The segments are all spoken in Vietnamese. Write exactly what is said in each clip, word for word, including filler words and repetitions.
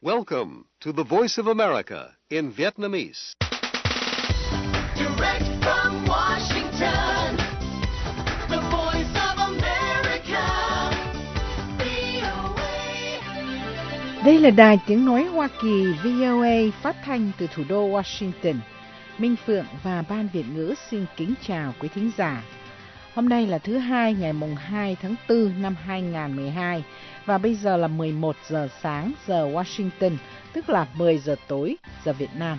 Welcome to the Voice of America in Vietnamese. Direct from Washington, the Voice of America, vê o a. Đây là đài tiếng nói Hoa Kỳ vê o a phát thanh từ thủ đô Washington. Minh Phượng và Ban Việt ngữ xin kính chào quý thính giả. Hôm nay là thứ hai ngày mùng hai tháng tư năm hai nghìn không trăm mười hai và bây giờ là mười một giờ sáng giờ Washington, tức là mười giờ tối giờ Việt Nam.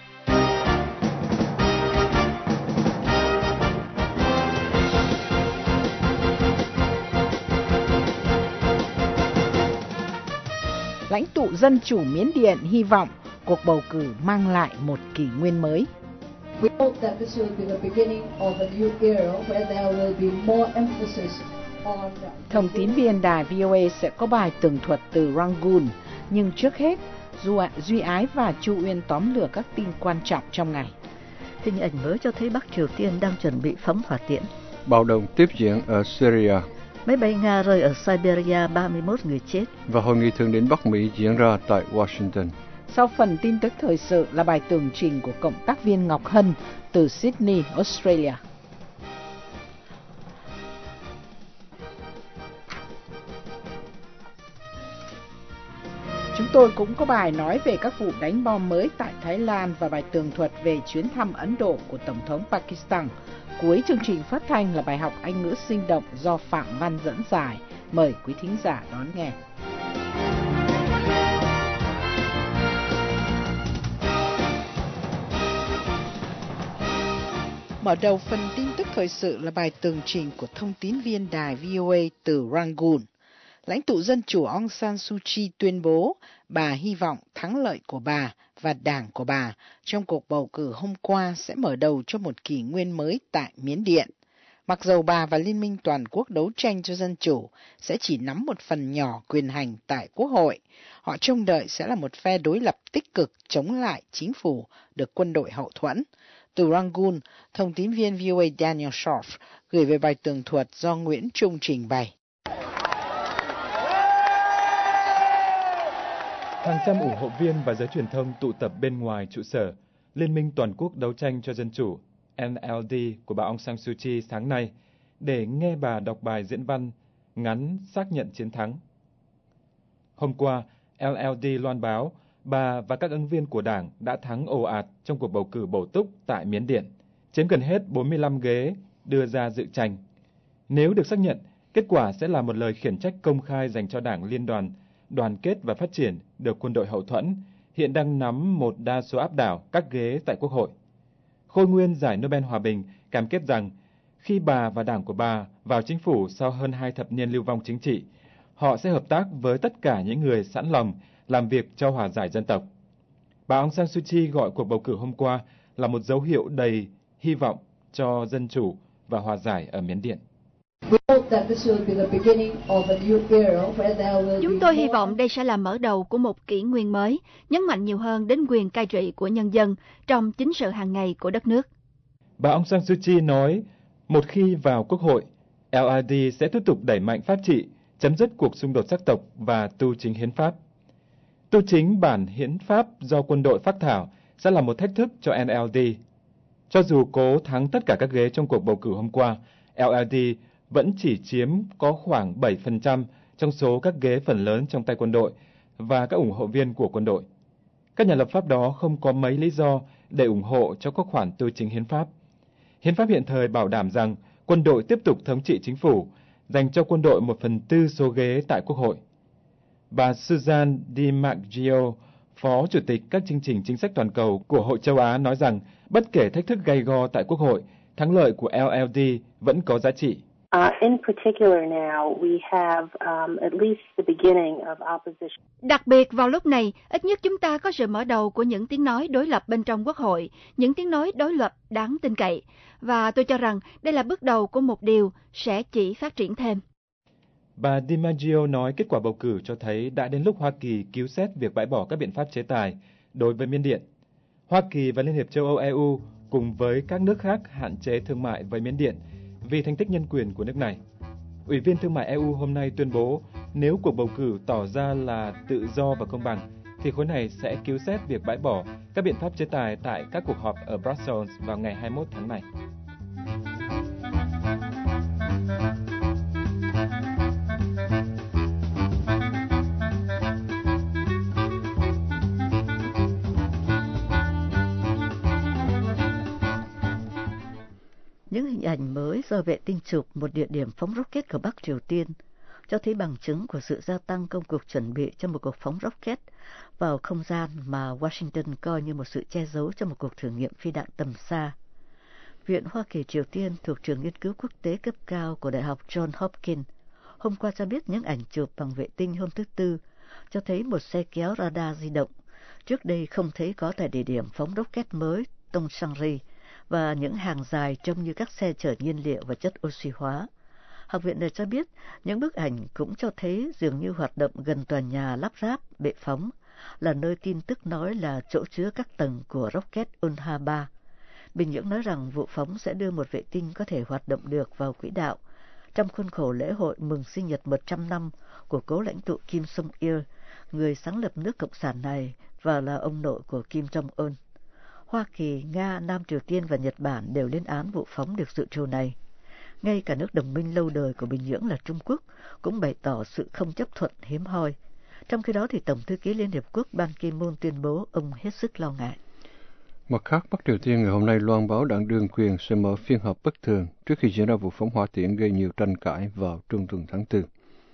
Lãnh tụ Dân chủ Miến Điện hy vọng cuộc bầu cử mang lại một kỷ nguyên mới. We hope that this will be the beginning of a new era where there will be more emphasis on... Thông tín viên đài vê o a sẽ có bài tường thuật từ Rangoon, nhưng trước hết, Duy Ái và Chu Uyên tóm lược các tin quan trọng trong ngày. Hình ảnh mới cho thấy Bắc Triều Tiên đang chuẩn bị phóng hỏa tiễn. Bạo động tiếp diễn ở Syria. Máy bay Nga rơi ở Siberia, ba mươi mốt người chết. Và hội nghị thượng đỉnh Bắc Mỹ diễn ra tại Washington. Sau phần tin tức thời sự là bài tường trình của cộng tác viên Ngọc Hân từ Sydney, Australia. Chúng tôi cũng có bài nói về các vụ đánh bom mới tại Thái Lan và bài tường thuật về chuyến thăm Ấn Độ của Tổng thống Pakistan. Cuối chương trình phát thanh là bài học Anh ngữ sinh động do Phạm Văn dẫn giải. Mời quý thính giả đón nghe. Mở đầu phần tin tức thời sự là bài tường trình của thông tín viên đài vê o a từ Rangoon. Lãnh tụ Dân chủ Aung San Suu Kyi tuyên bố bà hy vọng thắng lợi của bà và đảng của bà trong cuộc bầu cử hôm qua sẽ mở đầu cho một kỷ nguyên mới tại Miến Điện. Mặc dầu bà và Liên minh Toàn quốc đấu tranh cho dân chủ sẽ chỉ nắm một phần nhỏ quyền hành tại Quốc hội, họ trông đợi sẽ là một phe đối lập tích cực chống lại chính phủ được quân đội hậu thuẫn. Từ Rangoon, thông tín viên vê o a Daniel Scharf gửi về bài tường thuật do Nguyễn Trung trình bày. Hàng trăm ủng hộ viên và giới truyền thông tụ tập bên ngoài trụ sở Liên minh Toàn quốc đấu tranh cho dân chủ N L D của bà Aung San Suu Kyi sáng nay để nghe bà đọc bài diễn văn ngắn xác nhận chiến thắng. Hôm qua, L L D loan báo bà và các ứng viên của đảng đã thắng ồ ạt trong cuộc bầu cử bổ túc tại Miến Điện, chiếm gần hết bốn mươi lăm ghế đưa ra dự tranh. Nếu được xác nhận, kết quả sẽ là một lời khiển trách công khai dành cho đảng Liên đoàn Đoàn kết và Phát triển được quân đội hậu thuẫn, hiện đang nắm một đa số áp đảo các ghế tại Quốc hội. Khôi nguyên giải Nobel Hòa bình cam kết rằng khi bà và đảng của bà vào chính phủ sau hơn hai thập niên lưu vong chính trị, họ sẽ hợp tác với tất cả những người sẵn lòng làm việc cho hòa giải dân tộc. Bà Aung San Suu Kyi gọi cuộc bầu cử hôm qua là một dấu hiệu đầy hy vọng cho dân chủ và hòa giải ở Miến Điện. Chúng tôi hy vọng đây sẽ là mở đầu của một kỷ nguyên mới, nhấn mạnh nhiều hơn đến quyền cai trị của nhân dân trong chính sự hàng ngày của đất nước. Bà Aung San Suu Kyi nói, một khi vào Quốc hội, L R D sẽ tiếp tục đẩy mạnh pháp trị, chấm dứt cuộc xung đột sắc tộc và tu chính hiến pháp. Tu chính bản hiến pháp do quân đội phác thảo sẽ là một thách thức cho N L D. Cho dù cố thắng tất cả các ghế trong cuộc bầu cử hôm qua, L R D vẫn chỉ chiếm có khoảng bảy phần trăm trong số các ghế phần lớn trong tay quân đội và các ủng hộ viên của quân đội. Các nhà lập pháp đó không có mấy lý do để ủng hộ cho các khoản tu chính hiến pháp. Hiến pháp hiện thời bảo đảm rằng quân đội tiếp tục thống trị chính phủ, dành cho quân đội một phần tư số ghế tại Quốc hội. Bà Susan DiMaggio, Phó Chủ tịch các chương trình chính sách toàn cầu của Hội châu Á nói rằng bất kể thách thức gay go tại Quốc hội, thắng lợi của L L D vẫn có giá trị. Uh, in particular now, we have um, at least the beginning of opposition. Đặc biệt vào lúc này, ít nhất chúng ta có sự mở đầu của những tiếng nói đối lập bên trong Quốc hội, những tiếng nói đối lập đáng tin cậy. Và tôi cho rằng đây là bước đầu của một điều sẽ chỉ phát triển thêm. Bà DiMaggio nói kết quả bầu cử cho thấy đã đến lúc Hoa Kỳ cứu xét việc bãi bỏ các biện pháp chế tài đối với Miến Điện. Hoa Kỳ và Liên hiệp châu Âu E U cùng với các nước khác hạn chế thương mại với Miến Điện vì thành tích nhân quyền của nước này. Ủy viên Thương mại E U hôm nay tuyên bố nếu cuộc bầu cử tỏ ra là tự do và công bằng, thì khối này sẽ cứu xét việc bãi bỏ các biện pháp chế tài tại các cuộc họp ở Brussels vào ngày hai mươi mốt tháng này. Những hình ảnh mới do vệ tinh chụp một địa điểm phóng rocket của Bắc Triều Tiên cho thấy bằng chứng của sự gia tăng công cuộc chuẩn bị cho một cuộc phóng rocket vào không gian mà Washington coi như một sự che giấu cho một cuộc thử nghiệm phi đạn tầm xa. Viện Hoa Kỳ Triều Tiên thuộc trường nghiên cứu quốc tế cấp cao của Đại học Johns Hopkins hôm qua cho biết những ảnh chụp bằng vệ tinh hôm thứ Tư cho thấy một xe kéo radar di động, trước đây không thấy có tại địa điểm phóng rocket mới Tongsanri, và những hàng dài trông như các xe chở nhiên liệu và chất oxy hóa. Học viện này cho biết những bức ảnh cũng cho thấy dường như hoạt động gần tòa nhà lắp ráp bệ phóng, là nơi tin tức nói là chỗ chứa các tầng của rocket Unha ba. Bình Nhưỡng nói rằng vụ phóng sẽ đưa một vệ tinh có thể hoạt động được vào quỹ đạo trong khuôn khổ lễ hội mừng sinh nhật một trăm năm của cố lãnh tụ Kim Jong-il, người sáng lập nước Cộng sản này và là ông nội của Kim Jong-un. Hoa Kỳ, Nga, Nam Triều Tiên và Nhật Bản đều lên án vụ phóng được dự trù này. Ngay cả nước đồng minh lâu đời của Bình Nhưỡng là Trung Quốc cũng bày tỏ sự không chấp thuận hiếm hoi. Trong khi đó thì Tổng thư ký Liên Hiệp Quốc Ban Ki-moon tuyên bố ông hết sức lo ngại. Mặt khác, Bắc Triều Tiên ngày hôm nay loan báo đảng đương quyền sẽ mở phiên họp bất thường trước khi diễn ra vụ phóng hỏa tiễn gây nhiều tranh cãi vào trung tuần tháng Tư.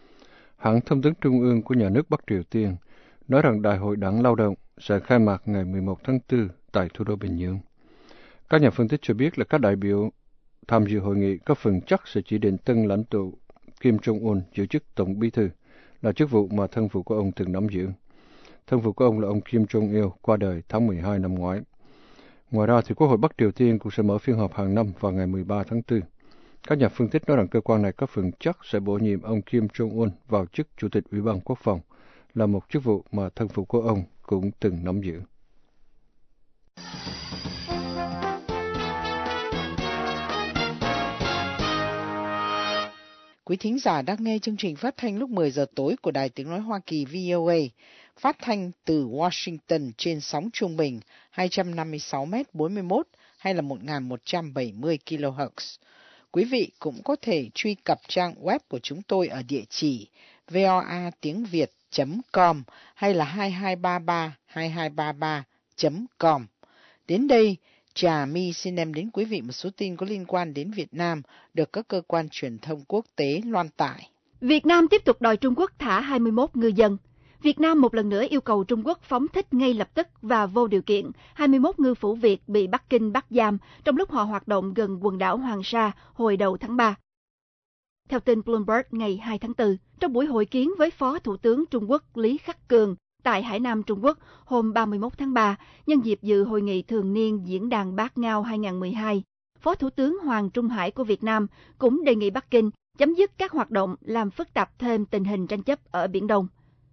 Hãng thông tấn trung ương của nhà nước Bắc Triều Tiên nói rằng Đại hội Đảng Lao động sẽ khai mạc ngày mười một tháng Tư tại thủ đô Bình Nhưỡng. Các nhà phân tích cho biết là các đại biểu tham dự hội nghị có phần chắc sẽ chỉ định tân lãnh tụ Kim Jong-un giữ chức Tổng Bí thư, là chức vụ mà thân phụ của ông từng nắm giữ. Thân phụ của ông là ông Kim Jong-il qua đời tháng mười hai năm ngoái. Ngoài ra thì Quốc hội Bắc Triều Tiên cũng sẽ mở phiên họp hàng năm vào ngày mười ba tháng Tư. Các nhà phân tích nói rằng cơ quan này có phần chắc sẽ bổ nhiệm ông Kim Jong-un vào chức Chủ tịch Ủy ban Quốc phòng, là một chức vụ mà thân phụ của ông cũng từng nắm giữ. Quý thính giả đang nghe chương trình phát thanh lúc mười giờ tối của Đài Tiếng Nói Hoa Kỳ V O A, phát thanh từ Washington trên sóng trung bình hai trăm năm mươi sáu mét bốn mươi mốt hay là một nghìn một trăm bảy mươi ki lô héc. Quý vị cũng có thể truy cập trang web của chúng tôi ở địa chỉ voa tiếng việt chấm com hay là hai hai ba ba hai hai ba ba chấm com. Đến đây, Trà My xin đem đến quý vị một số tin có liên quan đến Việt Nam được các cơ quan truyền thông quốc tế loan tải. Việt Nam tiếp tục đòi Trung Quốc thả hai mươi mốt ngư dân. Việt Nam một lần nữa yêu cầu Trung Quốc phóng thích ngay lập tức và vô điều kiện hai mươi mốt ngư phủ Việt bị Bắc Kinh bắt giam trong lúc họ hoạt động gần quần đảo Hoàng Sa hồi đầu tháng ba. Theo tin Bloomberg ngày hai tháng tư, trong buổi hội kiến với Phó Thủ tướng Trung Quốc Lý Khắc Cường tại Hải Nam, Trung Quốc hôm ba mươi mốt tháng ba, nhân dịp dự hội nghị thường niên Diễn đàn Bát Ngao hai không một hai, Phó Thủ tướng Hoàng Trung Hải của Việt Nam cũng đề nghị Bắc Kinh chấm dứt các hoạt động làm phức tạp thêm tình hình tranh chấp ở Biển Đông.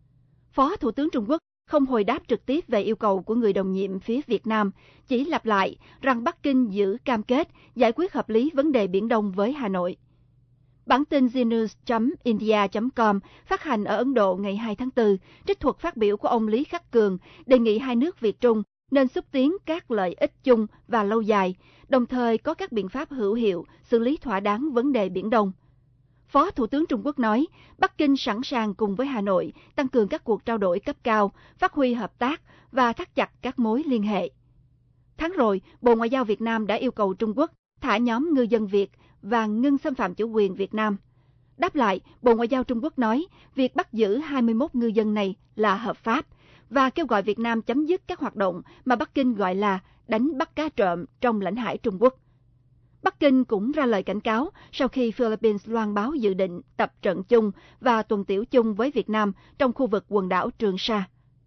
Phó Thủ tướng Trung Quốc không hồi đáp trực tiếp về yêu cầu của người đồng nhiệm phía Việt Nam, chỉ lặp lại rằng Bắc Kinh giữ cam kết giải quyết hợp lý vấn đề Biển Đông với Hà Nội. Bản tin znews chấm india chấm com phát hành ở Ấn Độ ngày hai tháng tư trích thuật phát biểu của ông Lý Khắc Cường đề nghị hai nước Việt Trung nên xúc tiến các lợi ích chung và lâu dài, đồng thời có các biện pháp hữu hiệu xử lý thỏa đáng vấn đề Biển Đông. Phó Thủ tướng Trung Quốc nói, Bắc Kinh sẵn sàng cùng với Hà Nội tăng cường các cuộc trao đổi cấp cao, phát huy hợp tác và thắt chặt các mối liên hệ. Tháng rồi, Bộ Ngoại giao Việt Nam đã yêu cầu Trung Quốc thả nhóm ngư dân Việt và ngưng xâm phạm chủ quyền Việt Nam. Đáp lại, Bộ Ngoại giao Trung Quốc nói việc bắt giữ hai mươi mốt ngư dân này là hợp pháp và kêu gọi Việt Nam chấm dứt các hoạt động mà Bắc Kinh gọi là đánh bắt cá trộm trong lãnh hải Trung Quốc. Bắc Kinh cũng ra lời cảnh cáo sau khi Philippines loan báo dự định tập trận chung và tuần tiễu chung với Việt Nam trong khu vực quần đảo Trường Sa.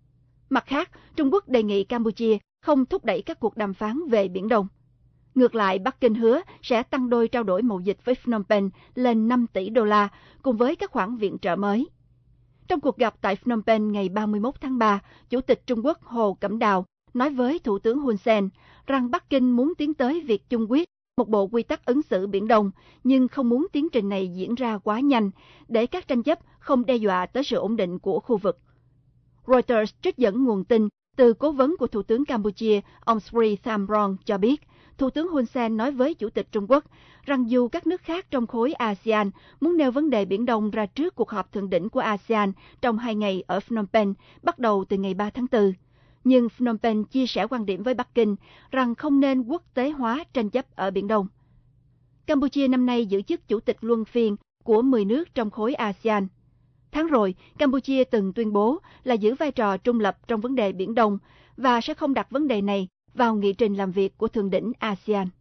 Mặt khác, Trung Quốc đề nghị Campuchia không thúc đẩy các cuộc đàm phán về Biển Đông. Ngược lại, Bắc Kinh hứa sẽ tăng đôi trao đổi mậu dịch với Phnom Penh lên năm tỷ đô la cùng với các khoản viện trợ mới. Trong cuộc gặp tại Phnom Penh ngày ba mươi mốt tháng ba, Chủ tịch Trung Quốc Hồ Cẩm Đào nói với Thủ tướng Hun Sen rằng Bắc Kinh muốn tiến tới việc chung quyết một bộ quy tắc ứng xử Biển Đông, nhưng không muốn tiến trình này diễn ra quá nhanh để các tranh chấp không đe dọa tới sự ổn định của khu vực. Reuters trích dẫn nguồn tin từ cố vấn của Thủ tướng Campuchia, ông Sri Thamrong cho biết, Thủ tướng Hun Sen nói với Chủ tịch Trung Quốc rằng dù các nước khác trong khối a sê an muốn nêu vấn đề Biển Đông ra trước cuộc họp thượng đỉnh của a sê an trong hai ngày ở Phnom Penh bắt đầu từ ngày ba tháng tư, nhưng Phnom Penh chia sẻ quan điểm với Bắc Kinh rằng không nên quốc tế hóa tranh chấp ở Biển Đông. Campuchia năm nay giữ chức chủ tịch luân phiên của mười nước trong khối a sê an. Tháng rồi, Campuchia từng tuyên bố là giữ vai trò trung lập trong vấn đề Biển Đông và sẽ không đặt vấn đề này vào nghị trình làm việc của thượng đỉnh a sê an.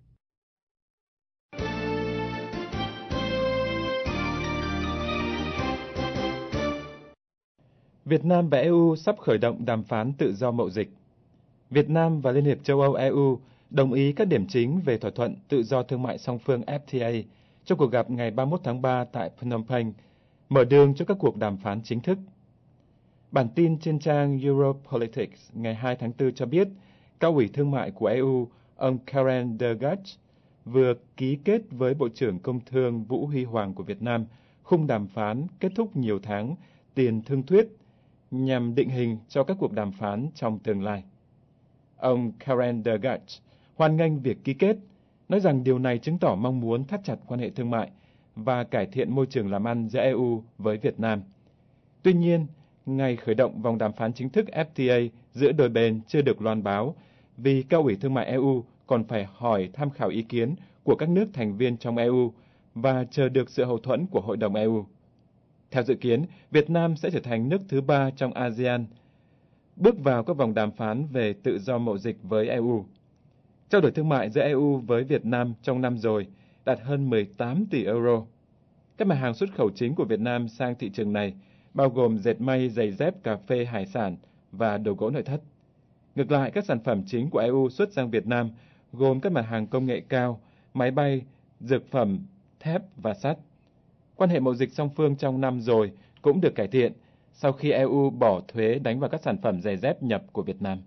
Việt Nam và e u sắp khởi động đàm phán tự do mậu dịch. Việt Nam và Liên hiệp châu Âu e u đồng ý các điểm chính về thỏa thuận tự do thương mại song phương ép tê a trong cuộc gặp ngày ba mươi mốt tháng ba tại Phnom Penh, mở đường cho các cuộc đàm phán chính thức. Bản tin trên trang Europolitics ngày hai tháng tư cho biết, Cao ủy Thương mại của e u, ông Karen de Gucht, vừa ký kết với Bộ trưởng Công Thương Vũ Huy Hoàng của Việt Nam khung đàm phán kết thúc nhiều tháng tiền thương thuyết nhằm định hình cho các cuộc đàm phán trong tương lai. Ông Karen de Gucht hoan nghênh việc ký kết, nói rằng điều này chứng tỏ mong muốn thắt chặt quan hệ thương mại và cải thiện môi trường làm ăn giữa e u với Việt Nam. Tuy nhiên, ngày khởi động vòng đàm phán chính thức ép tê a giữa đôi bên chưa được loan báo vì Cao ủy Thương mại e u còn phải hỏi tham khảo ý kiến của các nước thành viên trong e u và chờ được sự hậu thuẫn của Hội đồng e u. Theo dự kiến, Việt Nam sẽ trở thành nước thứ ba trong a sê an bước vào các vòng đàm phán về tự do mậu dịch với e u. Trao đổi thương mại giữa e u với Việt Nam trong năm rồi đạt hơn mười tám tỷ euro. Các mặt hàng xuất khẩu chính của Việt Nam sang thị trường này bao gồm dệt may, giày dép, cà phê, hải sản và đồ gỗ nội thất. Ngược lại, các sản phẩm chính của e u xuất sang Việt Nam gồm các mặt hàng công nghệ cao, máy bay, dược phẩm, thép và sắt. Quan hệ mậu dịch song phương trong năm rồi cũng được cải thiện sau khi e u bỏ thuế đánh vào các sản phẩm giày dép nhập của Việt Nam.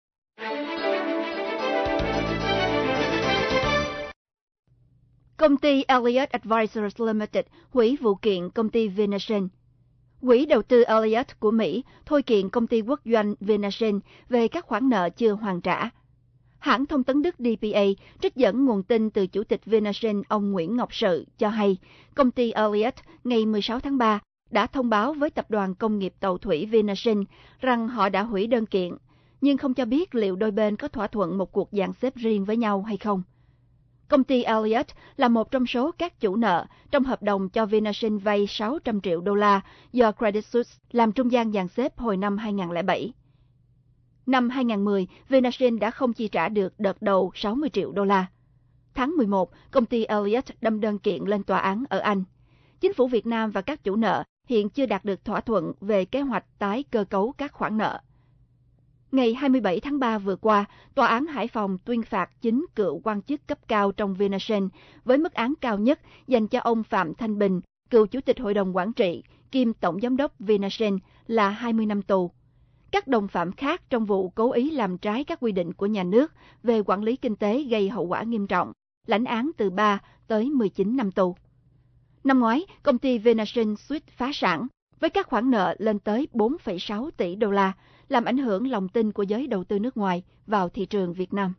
Công ty Elliott Advisors Limited hủy vụ kiện công ty Vinasen. Quỹ đầu tư Elliott của Mỹ thôi kiện công ty quốc doanh Vinasen về các khoản nợ chưa hoàn trả. Hãng thông tấn Đức đê pê a trích dẫn nguồn tin từ Chủ tịch Vinasen ông Nguyễn Ngọc Sự cho hay, công ty Elliott ngày mười sáu tháng ba đã thông báo với Tập đoàn Công nghiệp Tàu thủy Vinasen rằng họ đã hủy đơn kiện, nhưng không cho biết liệu đôi bên có thỏa thuận một cuộc dàn xếp riêng với nhau hay không. Công ty Elliott là một trong số các chủ nợ trong hợp đồng cho Vinasen vay sáu trăm triệu đô la do Credit Suisse làm trung gian dàn xếp hồi năm hai không không bảy. Năm hai không một không, Vinasen đã không chi trả được đợt đầu sáu mươi triệu đô la. Tháng mười một, công ty Elliott đâm đơn kiện lên tòa án ở Anh. Chính phủ Việt Nam và các chủ nợ hiện chưa đạt được thỏa thuận về kế hoạch tái cơ cấu các khoản nợ. Ngày hai mươi bảy tháng ba vừa qua, Tòa án Hải Phòng tuyên phạt chín cựu quan chức cấp cao trong Vinasen với mức án cao nhất dành cho ông Phạm Thanh Bình, cựu Chủ tịch Hội đồng Quản trị, kiêm Tổng Giám đốc Vinasen là hai mươi năm tù. Các đồng phạm khác trong vụ cố ý làm trái các quy định của nhà nước về quản lý kinh tế gây hậu quả nghiêm trọng, lãnh án từ ba tới mười chín năm tù. Năm ngoái, công ty Vinasen suýt phá sản với các khoản nợ lên tới bốn phẩy sáu tỷ đô la, làm ảnh hưởng lòng tin của giới đầu tư nước ngoài vào thị trường Việt Nam.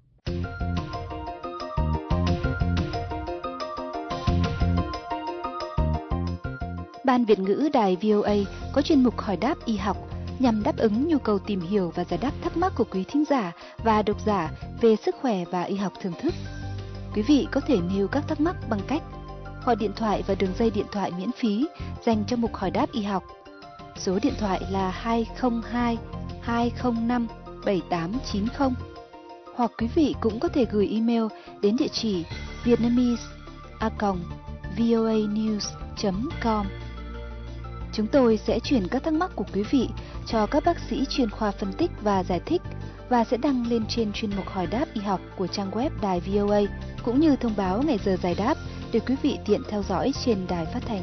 Ban Việt ngữ Đài vê o a có chuyên mục hỏi đáp y học nhằm đáp ứng nhu cầu tìm hiểu và giải đáp thắc mắc của quý thính giả và độc giả về sức khỏe và y học thưởng thức. Quý vị có thể nêu các thắc mắc bằng cách gọi điện thoại vào đường dây điện thoại miễn phí dành cho mục hỏi đáp y học. Số điện thoại là hai không hai hai không năm bảy tám chín không. Hoặc quý vị cũng có thể gửi email đến địa chỉ vietnamese a còng voa news chấm com. Chúng tôi sẽ chuyển các thắc mắc của quý vị cho các bác sĩ chuyên khoa phân tích và giải thích và sẽ đăng lên trên chuyên mục hỏi đáp y học của trang web Đài vê o a, cũng như thông báo ngày giờ giải đáp để quý vị tiện theo dõi trên đài phát thanh.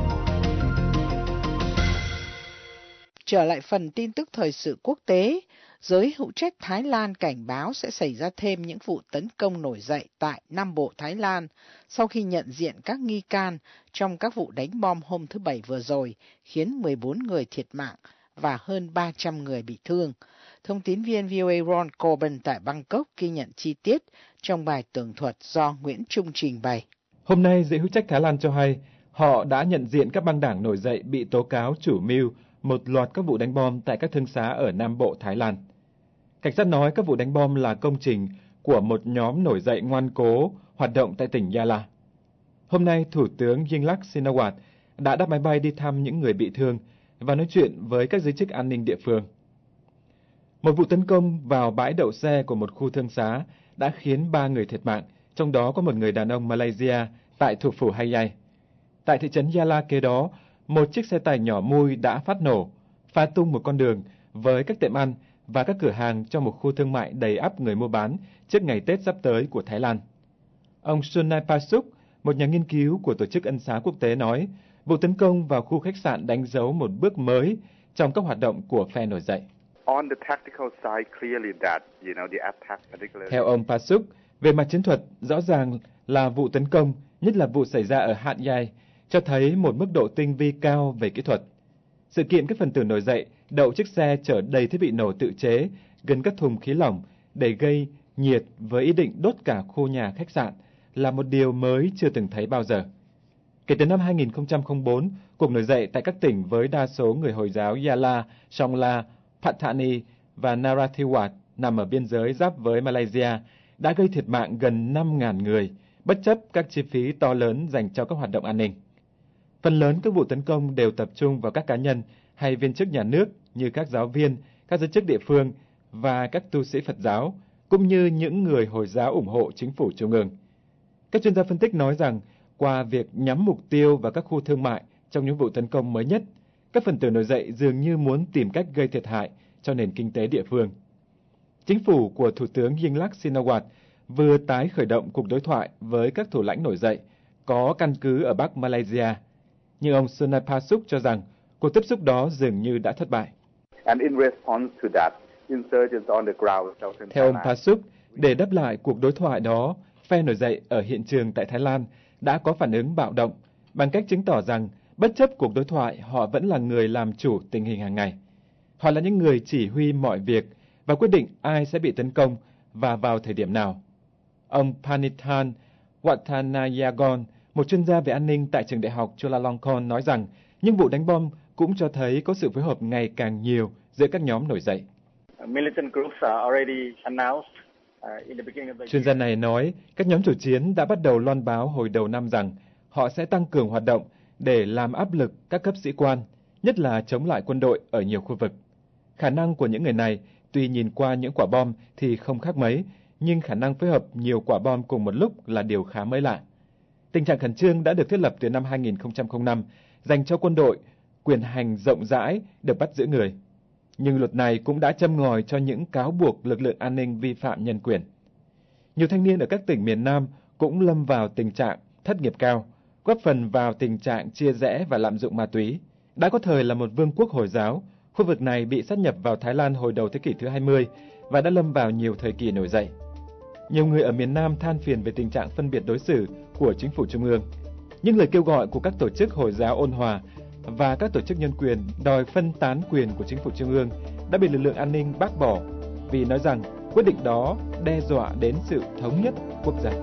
Trở lại phần tin tức thời sự quốc tế, Giới hữu trách Thái Lan cảnh báo sẽ xảy ra thêm những vụ tấn công nổi dậy tại Nam Bộ Thái Lan sau khi nhận diện các nghi can trong các vụ đánh bom hôm thứ Bảy vừa rồi, khiến mười bốn người thiệt mạng và hơn ba trăm người bị thương. Thông tín viên vê o a Ron Corbin tại Bangkok ghi nhận chi tiết trong bài tường thuật do Nguyễn Trung trình bày. Hôm nay, giới hữu trách Thái Lan cho hay họ đã nhận diện các băng đảng nổi dậy bị tố cáo chủ mưu một loạt các vụ đánh bom tại các thương xá ở Nam Bộ Thái Lan. Cảnh sát nói các vụ đánh bom là công trình của một nhóm nổi dậy ngoan cố hoạt động tại tỉnh Yala. Hôm nay, Thủ tướng Yingluck Shinawatra đã đáp máy bay đi thăm những người bị thương và nói chuyện với các giới chức an ninh địa phương. Một vụ tấn công vào bãi đậu xe của một khu thương xá đã khiến ba người thiệt mạng, trong đó có một người đàn ông Malaysia tại thủ phủ Hayai. Tại thị trấn Yala kế đó, một chiếc xe tải nhỏ mui đã phát nổ, phá tung một con đường với các tiệm ăn và các cửa hàng trong một khu thương mại đầy ắp người mua bán trước ngày Tết sắp tới của Thái Lan. Ông Sunai Pasuk, một nhà nghiên cứu của Tổ chức Ân xá Quốc tế nói, vụ tấn công vào khu khách sạn đánh dấu một bước mới trong các hoạt động của phe nổi dậy. Theo ông Pasuk, về mặt chiến thuật, rõ ràng là vụ tấn công, nhất là vụ xảy ra ở Hat Yai, cho thấy một mức độ tinh vi cao về kỹ thuật. Sự kiện các phần tử nổi dậy đậu chiếc xe chở đầy thiết bị nổ tự chế gần các thùng khí lỏng để gây nhiệt với ý định đốt cả khu nhà khách sạn là một điều mới chưa từng thấy bao giờ. Kể từ năm hai nghìn không trăm lẻ bốn, cuộc nổi dậy tại các tỉnh với đa số người Hồi giáo Yala, Songla, Pattani và Narathiwat nằm ở biên giới giáp với Malaysia đã gây thiệt mạng gần năm nghìn người, bất chấp các chi phí to lớn dành cho các hoạt động an ninh. Phần lớn các vụ tấn công đều tập trung vào các cá nhân hay viên chức nhà nước như các giáo viên, các giới chức địa phương và các tu sĩ Phật giáo, cũng như những người Hồi giáo ủng hộ chính phủ trung ương. Các chuyên gia phân tích nói rằng, qua việc nhắm mục tiêu vào các khu thương mại trong những vụ tấn công mới nhất, các phần tử nổi dậy dường như muốn tìm cách gây thiệt hại cho nền kinh tế địa phương. Chính phủ của Thủ tướng Yingluck Shinawatra vừa tái khởi động cuộc đối thoại với các thủ lãnh nổi dậy có căn cứ ở Bắc Malaysia, nhưng ông Sunai Pasuk cho rằng cuộc tiếp xúc đó dường như đã thất bại. Theo ông Pasuk, để đáp lại cuộc đối thoại đó, phe nổi dậy ở hiện trường tại Thái Lan đã có phản ứng bạo động bằng cách chứng tỏ rằng bất chấp cuộc đối thoại, họ vẫn là người làm chủ tình hình hàng ngày. Họ là những người chỉ huy mọi việc và quyết định ai sẽ bị tấn công và vào thời điểm nào. Ông Panithan Watthanayagon, một chuyên gia về an ninh tại trường đại học Chulalongkorn nói rằng những vụ đánh bom cũng cho thấy có sự phối hợp ngày càng nhiều giữa các nhóm nổi dậy. Chuyên gia này nói các nhóm chủ chiến đã bắt đầu loan báo hồi đầu năm rằng họ sẽ tăng cường hoạt động để làm áp lực các cấp sĩ quan, nhất là chống lại quân đội ở nhiều khu vực. Khả năng của những người này, tuy nhìn qua những quả bom thì không khác mấy, nhưng khả năng phối hợp nhiều quả bom cùng một lúc là điều khá mới lạ. Tình trạng khẩn trương đã được thiết lập từ năm hai nghìn không trăm lẻ năm, dành cho quân đội quyền hành rộng rãi được bắt giữ người. Nhưng luật này cũng đã châm ngòi cho những cáo buộc lực lượng an ninh vi phạm nhân quyền. Nhiều thanh niên ở các tỉnh miền Nam cũng lâm vào tình trạng thất nghiệp cao, góp phần vào tình trạng chia rẽ và lạm dụng ma túy. Đã có thời là một vương quốc Hồi giáo, khu vực này bị sát nhập vào Thái Lan hồi đầu thế kỷ thứ hai mươi và đã lâm vào nhiều thời kỳ nổi dậy. Nhiều người ở miền Nam than phiền về tình trạng phân biệt đối xử của chính phủ trung ương. Những lời kêu gọi của các tổ chức Hồi giáo ôn hòa và các tổ chức nhân quyền đòi phân tán quyền của chính phủ trung ương đã bị lực lượng an ninh bác bỏ vì nói rằng quyết định đó đe dọa đến sự thống nhất quốc gia.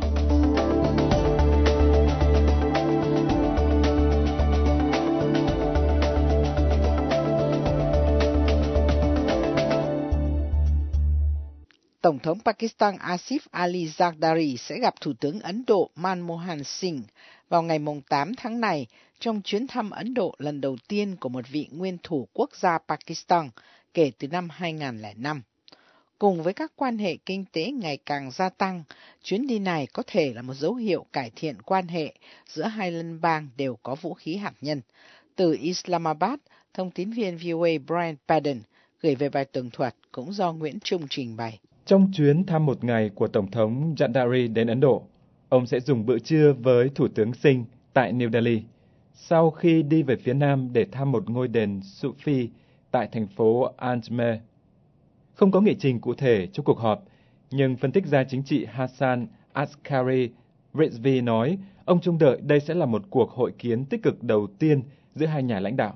Tổng thống Pakistan Asif Ali Zardari sẽ gặp Thủ tướng Ấn Độ Manmohan Singh vào ngày tám tháng này trong chuyến thăm Ấn Độ lần đầu tiên của một vị nguyên thủ quốc gia Pakistan kể từ năm hai nghìn không trăm lẻ năm. Cùng với các quan hệ kinh tế ngày càng gia tăng, chuyến đi này có thể là một dấu hiệu cải thiện quan hệ giữa hai liên bang đều có vũ khí hạt nhân. Từ Islamabad, thông tín viên vê o a Brian Padden gửi về bài tường thuật cũng do Nguyễn Trung trình bày. Trong chuyến thăm một ngày của Tổng thống Zardari đến Ấn Độ, ông sẽ dùng bữa trưa với Thủ tướng Singh tại New Delhi, sau khi đi về phía Nam để thăm một ngôi đền Sufi tại thành phố Ajmer. Không có nghị trình cụ thể cho cuộc họp, nhưng phân tích gia chính trị Hassan Askari Rizvi nói ông trông đợi đây sẽ là một cuộc hội kiến tích cực đầu tiên giữa hai nhà lãnh đạo.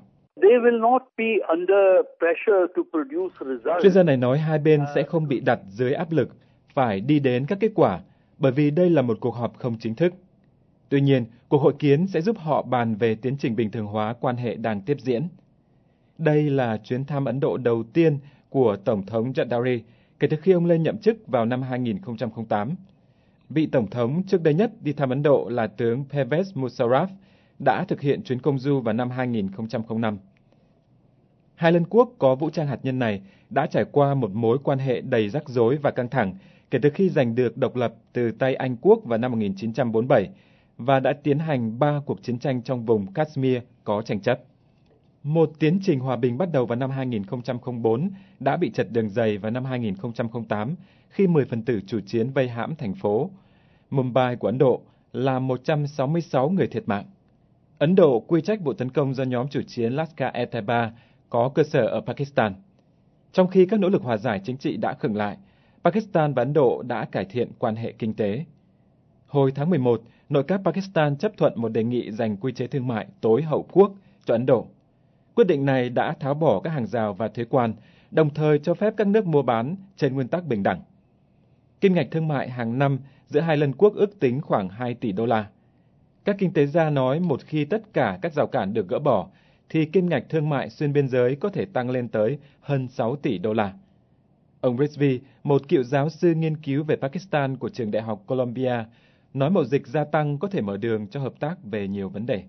Chuyên gia này nói hai bên sẽ không bị đặt dưới áp lực phải đi đến các kết quả, bởi vì đây là một cuộc họp không chính thức. Tuy nhiên, cuộc hội kiến sẽ giúp họ bàn về tiến trình bình thường hóa quan hệ đang tiếp diễn. Đây là chuyến thăm Ấn Độ đầu tiên của Tổng thống Zardari kể từ khi ông lên nhậm chức vào năm hai nghìn không trăm lẻ tám. Vị Tổng thống trước đây nhất đi thăm Ấn Độ là tướng Pervez Musharraf đã thực hiện chuyến công du vào năm hai nghìn không trăm lẻ năm. Hai lân quốc có vũ trang hạt nhân này đã trải qua một mối quan hệ đầy rắc rối và căng thẳng kể từ khi giành được độc lập từ tay Anh quốc vào năm một nghìn chín trăm bốn mươi bảy và đã tiến hành ba cuộc chiến tranh trong vùng Kashmir có tranh chấp. Một tiến trình hòa bình bắt đầu vào năm hai nghìn không trăm lẻ bốn đã bị chật đường dày vào năm hai nghìn không trăm lẻ tám khi mười phần tử chủ chiến vây hãm thành phố Mumbai của Ấn Độ, làm một trăm sáu mươi sáu người thiệt mạng. Ấn Độ quy trách vụ tấn công do nhóm chủ chiến Lashkar-e-Taiba có cơ sở ở Pakistan. Trong khi các nỗ lực hòa giải chính trị đã khựng lại, Pakistan và Ấn Độ đã cải thiện quan hệ kinh tế. Hồi tháng mười một, nội các Pakistan chấp thuận một đề nghị dành quy chế thương mại tối hậu quốc cho Ấn Độ. Quyết định này đã tháo bỏ các hàng rào và thuế quan, đồng thời cho phép các nước mua bán trên nguyên tắc bình đẳng. Kim ngạch thương mại hàng năm giữa hai lân quốc ước tính khoảng hai tỷ đô la. Các kinh tế gia nói một khi tất cả các rào cản được gỡ bỏ, thì kim ngạch thương mại xuyên biên giới có thể tăng lên tới hơn sáu tỷ đô la. Ông Rizvi, một cựu giáo sư nghiên cứu về Pakistan của trường đại học Columbia, nói mậu dịch gia tăng có thể mở đường cho hợp tác về nhiều vấn đề.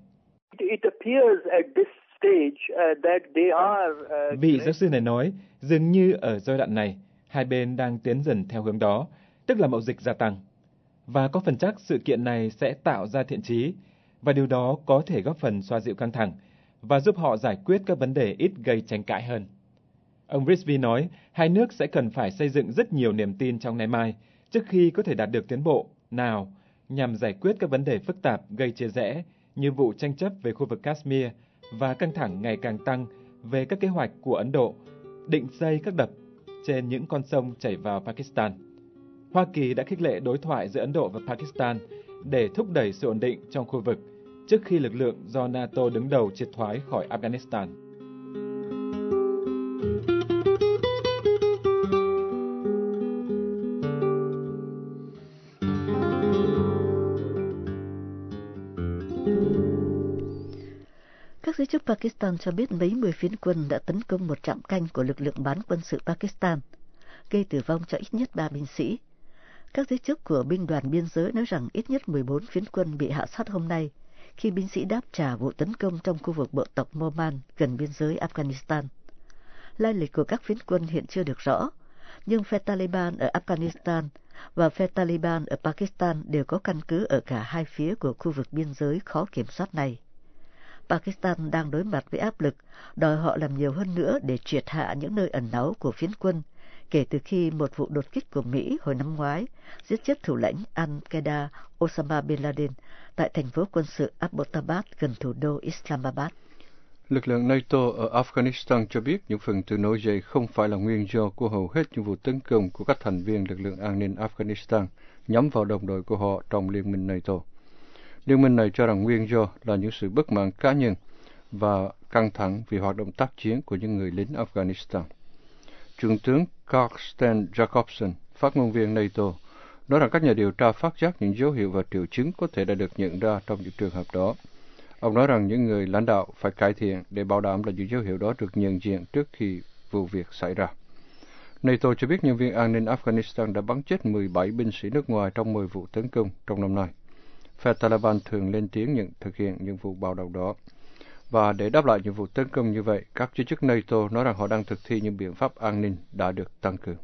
Vị giáo sư này nói, dường như ở giai đoạn này, hai bên đang tiến dần theo hướng đó, tức là mậu dịch gia tăng. Và có phần chắc sự kiện này sẽ tạo ra thiện chí, và điều đó có thể góp phần xoa dịu căng thẳng và giúp họ giải quyết các vấn đề ít gây tranh cãi hơn. Ông Rizvi nói, hai nước sẽ cần phải xây dựng rất nhiều niềm tin trong ngày mai trước khi có thể đạt được tiến bộ nào nhằm giải quyết các vấn đề phức tạp gây chia rẽ như vụ tranh chấp về khu vực Kashmir và căng thẳng ngày càng tăng về các kế hoạch của Ấn Độ định xây các đập trên những con sông chảy vào Pakistan. Hoa Kỳ đã khích lệ đối thoại giữa Ấn Độ và Pakistan để thúc đẩy sự ổn định trong khu vực trước khi lực lượng do NATO đứng đầu triệt thoái khỏi Afghanistan. Các giới chức Pakistan cho biết mấy mươi phiến quân đã tấn công một trạm canh của lực lượng bán quân sự Pakistan, gây tử vong cho ít nhất ba binh sĩ. Các giới chức của binh đoàn biên giới nói rằng ít nhất mười bốn phiến quân bị hạ sát hôm nay khi binh sĩ đáp trả vụ tấn công trong khu vực bộ tộc Moman gần biên giới Afghanistan. Lai lịch của các phiến quân hiện chưa được rõ, nhưng phe Taliban ở Afghanistan và phe Taliban ở Pakistan đều có căn cứ ở cả hai phía của khu vực biên giới khó kiểm soát này. Pakistan đang đối mặt với áp lực đòi họ làm nhiều hơn nữa để triệt hạ những nơi ẩn náu của phiến quân, kể từ khi một vụ đột kích của Mỹ hồi năm ngoái giết chết thủ lĩnh Al-Qaeda Osama Bin Laden tại thành phố quân sự Abbottabad gần thủ đô Islamabad. Lực lượng NATO ở Afghanistan cho biết những phần tử nổi dậy không phải là nguyên do của hầu hết những vụ tấn công của các thành viên lực lượng an ninh Afghanistan nhắm vào đồng đội của họ trong Liên minh NATO. Liên minh này cho rằng nguyên do là những sự bất mãn cá nhân và căng thẳng vì hoạt động tác chiến của những người lính Afghanistan. Trung tướng Carsten Jacobson, phát ngôn viên NATO, nói rằng các nhà điều tra phát giác những dấu hiệu và triệu chứng có thể đã được nhận ra trong những trường hợp đó. Ông nói rằng những người lãnh đạo phải cải thiện để bảo đảm là những dấu hiệu đó được nhận diện trước khi vụ việc xảy ra. NATO cho biết nhân viên an ninh Afghanistan đã bắn chết mười bảy binh sĩ nước ngoài trong mười vụ tấn công trong năm nay. Phe Taliban thường lên tiếng nhận thực hiện những vụ bạo động đó. Và để đáp lại những vụ tấn công như vậy, các giới chức NATO nói rằng họ đang thực thi những biện pháp an ninh đã được tăng cường.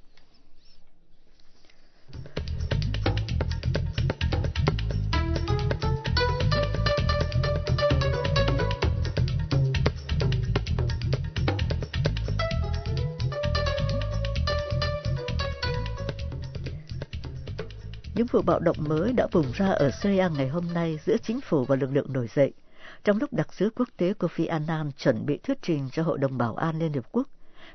Những vụ bạo động mới đã bùng ra ở Syria ngày hôm nay giữa chính phủ và lực lượng nổi dậy, trong lúc đặc sứ quốc tế Kofi Annan chuẩn bị thuyết trình cho Hội đồng Bảo an Liên Hiệp Quốc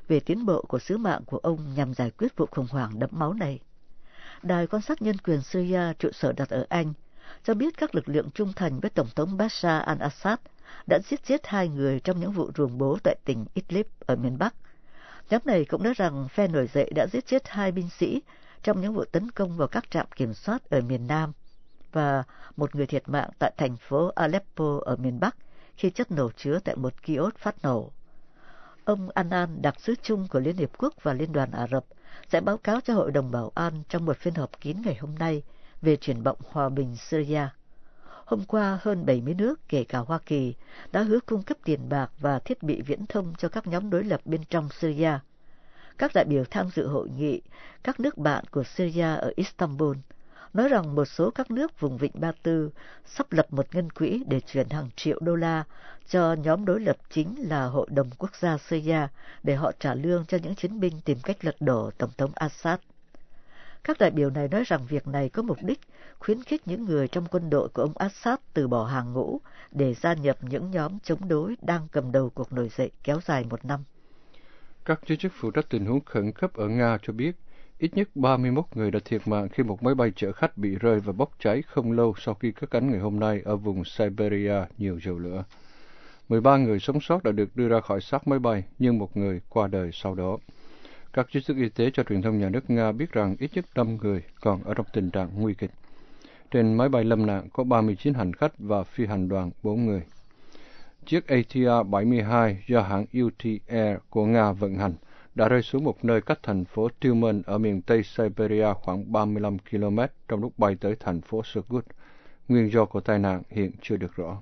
về tiến bộ của sứ mạng của ông nhằm giải quyết vụ khủng hoảng đẫm máu này. Đài quan sát nhân quyền Syria, trụ sở đặt ở Anh, cho biết các lực lượng trung thành với Tổng thống Bashar al-Assad đã giết chết hai người trong những vụ ruồng bố tại tỉnh Idlib ở miền Bắc. Nhóm này cũng nói rằng phe nổi dậy đã giết chết hai binh sĩ trong những vụ tấn công vào các trạm kiểm soát ở miền Nam và một người thiệt mạng tại thành phố Aleppo ở miền Bắc khi chất nổ chứa tại một kiosk phát nổ. Ông Annan, đặc sứ chung của Liên Hiệp Quốc và Liên đoàn Ả Rập, sẽ báo cáo cho Hội đồng Bảo an trong một phiên họp kín ngày hôm nay về triển vọng hòa bình Syria. Hôm qua, hơn bảy mươi nước, kể cả Hoa Kỳ, đã hứa cung cấp tiền bạc và thiết bị viễn thông cho các nhóm đối lập bên trong Syria. Các đại biểu tham dự hội nghị các nước bạn của Syria ở Istanbul nói rằng một số các nước vùng Vịnh Ba Tư sắp lập một ngân quỹ để chuyển hàng triệu đô la cho nhóm đối lập chính là Hội đồng Quốc gia Syria để họ trả lương cho những chiến binh tìm cách lật đổ Tổng thống Assad. Các đại biểu này nói rằng việc này có mục đích khuyến khích những người trong quân đội của ông Assad từ bỏ hàng ngũ để gia nhập những nhóm chống đối đang cầm đầu cuộc nổi dậy kéo dài một năm. Các giới chức phụ trách tình huống khẩn cấp ở Nga cho biết ít nhất ba mươi mốt người đã thiệt mạng khi một máy bay chở khách bị rơi và bốc cháy không lâu sau khi cất cánh ngày hôm nay ở vùng Siberia nhiều dầu lửa. mười ba người sống sót đã được đưa ra khỏi xác máy bay, nhưng một người qua đời sau đó. Các giới chức y tế cho truyền thông nhà nước Nga biết rằng ít nhất năm người còn ở trong tình trạng nguy kịch. Trên máy bay lâm nạn có ba mươi chín hành khách và phi hành đoàn bốn người. Chiếc A T R bảy mươi hai do hãng U T Air của Nga vận hành đã rơi xuống một nơi cách thành phố Tyumen ở miền Tây Siberia khoảng ba mươi lăm ki lô mét trong lúc bay tới thành phố Surgut. Nguyên do của tai nạn hiện chưa được rõ.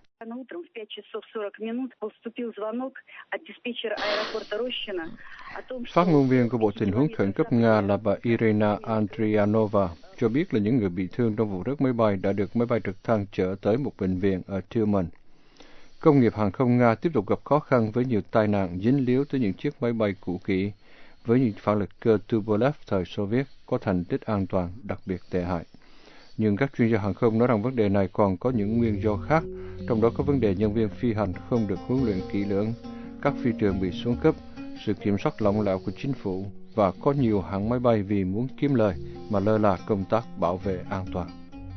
Phát ngôn viên của Bộ Tình huống Khẩn cấp Nga là bà Irina Andrianova cho biết là những người bị thương trong vụ rớt máy bay đã được máy bay trực thăng chở tới một bệnh viện ở Tyumen. Công nghiệp hàng không Nga tiếp tục gặp khó khăn với nhiều tai nạn dính líu tới những chiếc máy bay cũ kỹ, với những phản lực cơ Tupolev thời Xô Viết có thành tích an toàn đặc biệt tệ hại. Nhưng các chuyên gia hàng không nói rằng vấn đề này còn có những nguyên do khác, trong đó có vấn đề nhân viên phi hành không được huấn luyện kỹ lưỡng, các phi trường bị xuống cấp, sự kiểm soát lỏng lẻo của chính phủ và có nhiều hãng máy bay vì muốn kiếm lời mà lơ là công tác bảo vệ an toàn.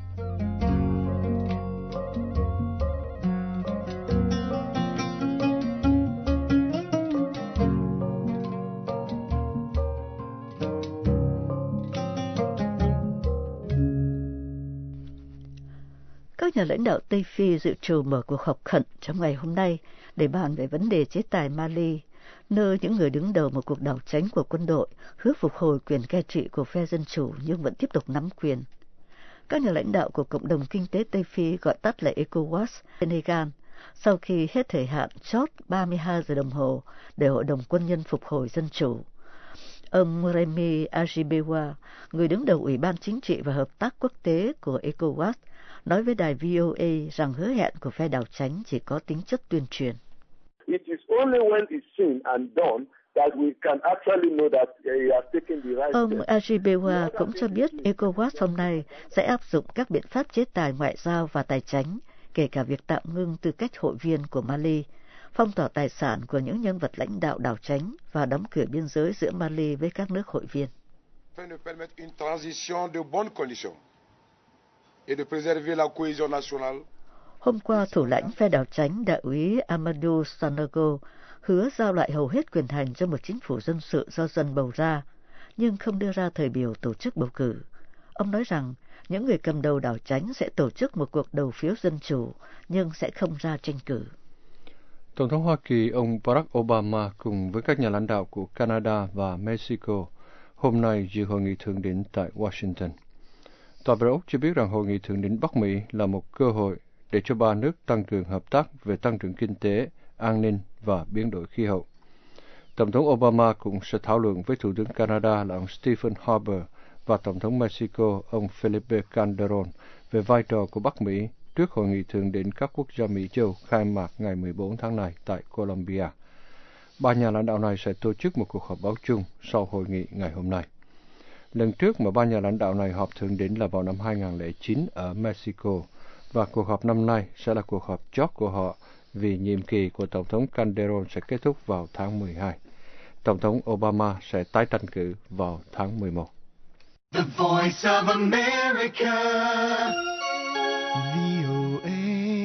Các nhà lãnh đạo Tây Phi dự trù mở cuộc họp khẩn trong ngày hôm nay để bàn về vấn đề chế tài Mali, nơi những người đứng đầu một cuộc đảo chính của quân đội hứa phục hồi quyền cai trị của phe Dân Chủ nhưng vẫn tiếp tục nắm quyền. Các nhà lãnh đạo của Cộng đồng Kinh tế Tây Phi, gọi tắt là ECOWAS, Senegal, sau khi hết thời hạn chót ba mươi hai giờ đồng hồ để Hội đồng Quân nhân phục hồi Dân Chủ. Ông Remy Ajibewa, người đứng đầu Ủy ban Chính trị và Hợp tác Quốc tế của ECOWAS, nói với đài V O A rằng hứa hẹn của phe đảo chính chỉ có tính chất tuyên truyền. Ông Ajibewa cũng cho biết ECOWAS hôm nay sẽ áp dụng các biện pháp chế tài ngoại giao và tài chính, kể cả việc tạm ngưng tư cách hội viên của Mali, phong tỏa tài sản của những nhân vật lãnh đạo đảo chính và đóng cửa biên giới giữa Mali với các nước hội viên. Hôm qua, thủ lãnh phe đảo chính đại úy Amadou Sanogo hứa giao lại hầu hết quyền hành cho một chính phủ dân sự do dân bầu ra, nhưng không đưa ra thời biểu tổ chức bầu cử. Ông nói rằng những người cầm đầu đảo chính sẽ tổ chức một cuộc đầu phiếu dân chủ, nhưng sẽ không ra tranh cử. Tổng thống Hoa Kỳ ông Barack Obama cùng với các nhà lãnh đạo của Canada và Mexico hôm nay dự hội nghị thượng đỉnh tại Washington. Tòa Bạch Ốc cho biết rằng hội nghị thượng đỉnh Bắc Mỹ là một cơ hội để cho ba nước tăng cường hợp tác về tăng trưởng kinh tế, an ninh và biến đổi khí hậu. Tổng thống Obama cũng sẽ thảo luận với Thủ tướng Canada là ông Stephen Harper và Tổng thống Mexico ông Felipe Calderón về vai trò của Bắc Mỹ trước hội nghị thượng đỉnh các quốc gia Mỹ Châu khai mạc ngày mười bốn tháng này tại Colombia. Ba nhà lãnh đạo này sẽ tổ chức một cuộc họp báo chung sau hội nghị ngày hôm nay. Lần trước mà ba nhà lãnh đạo này họp thượng đỉnh là vào năm hai nghìn không trăm lẻ chín ở Mexico, và cuộc họp năm nay sẽ là cuộc họp chót của họ vì nhiệm kỳ của Tổng thống Calderón sẽ kết thúc vào tháng mười hai. Tổng thống Obama sẽ tái tranh cử vào tháng mười một. The Voice of America, vê o a.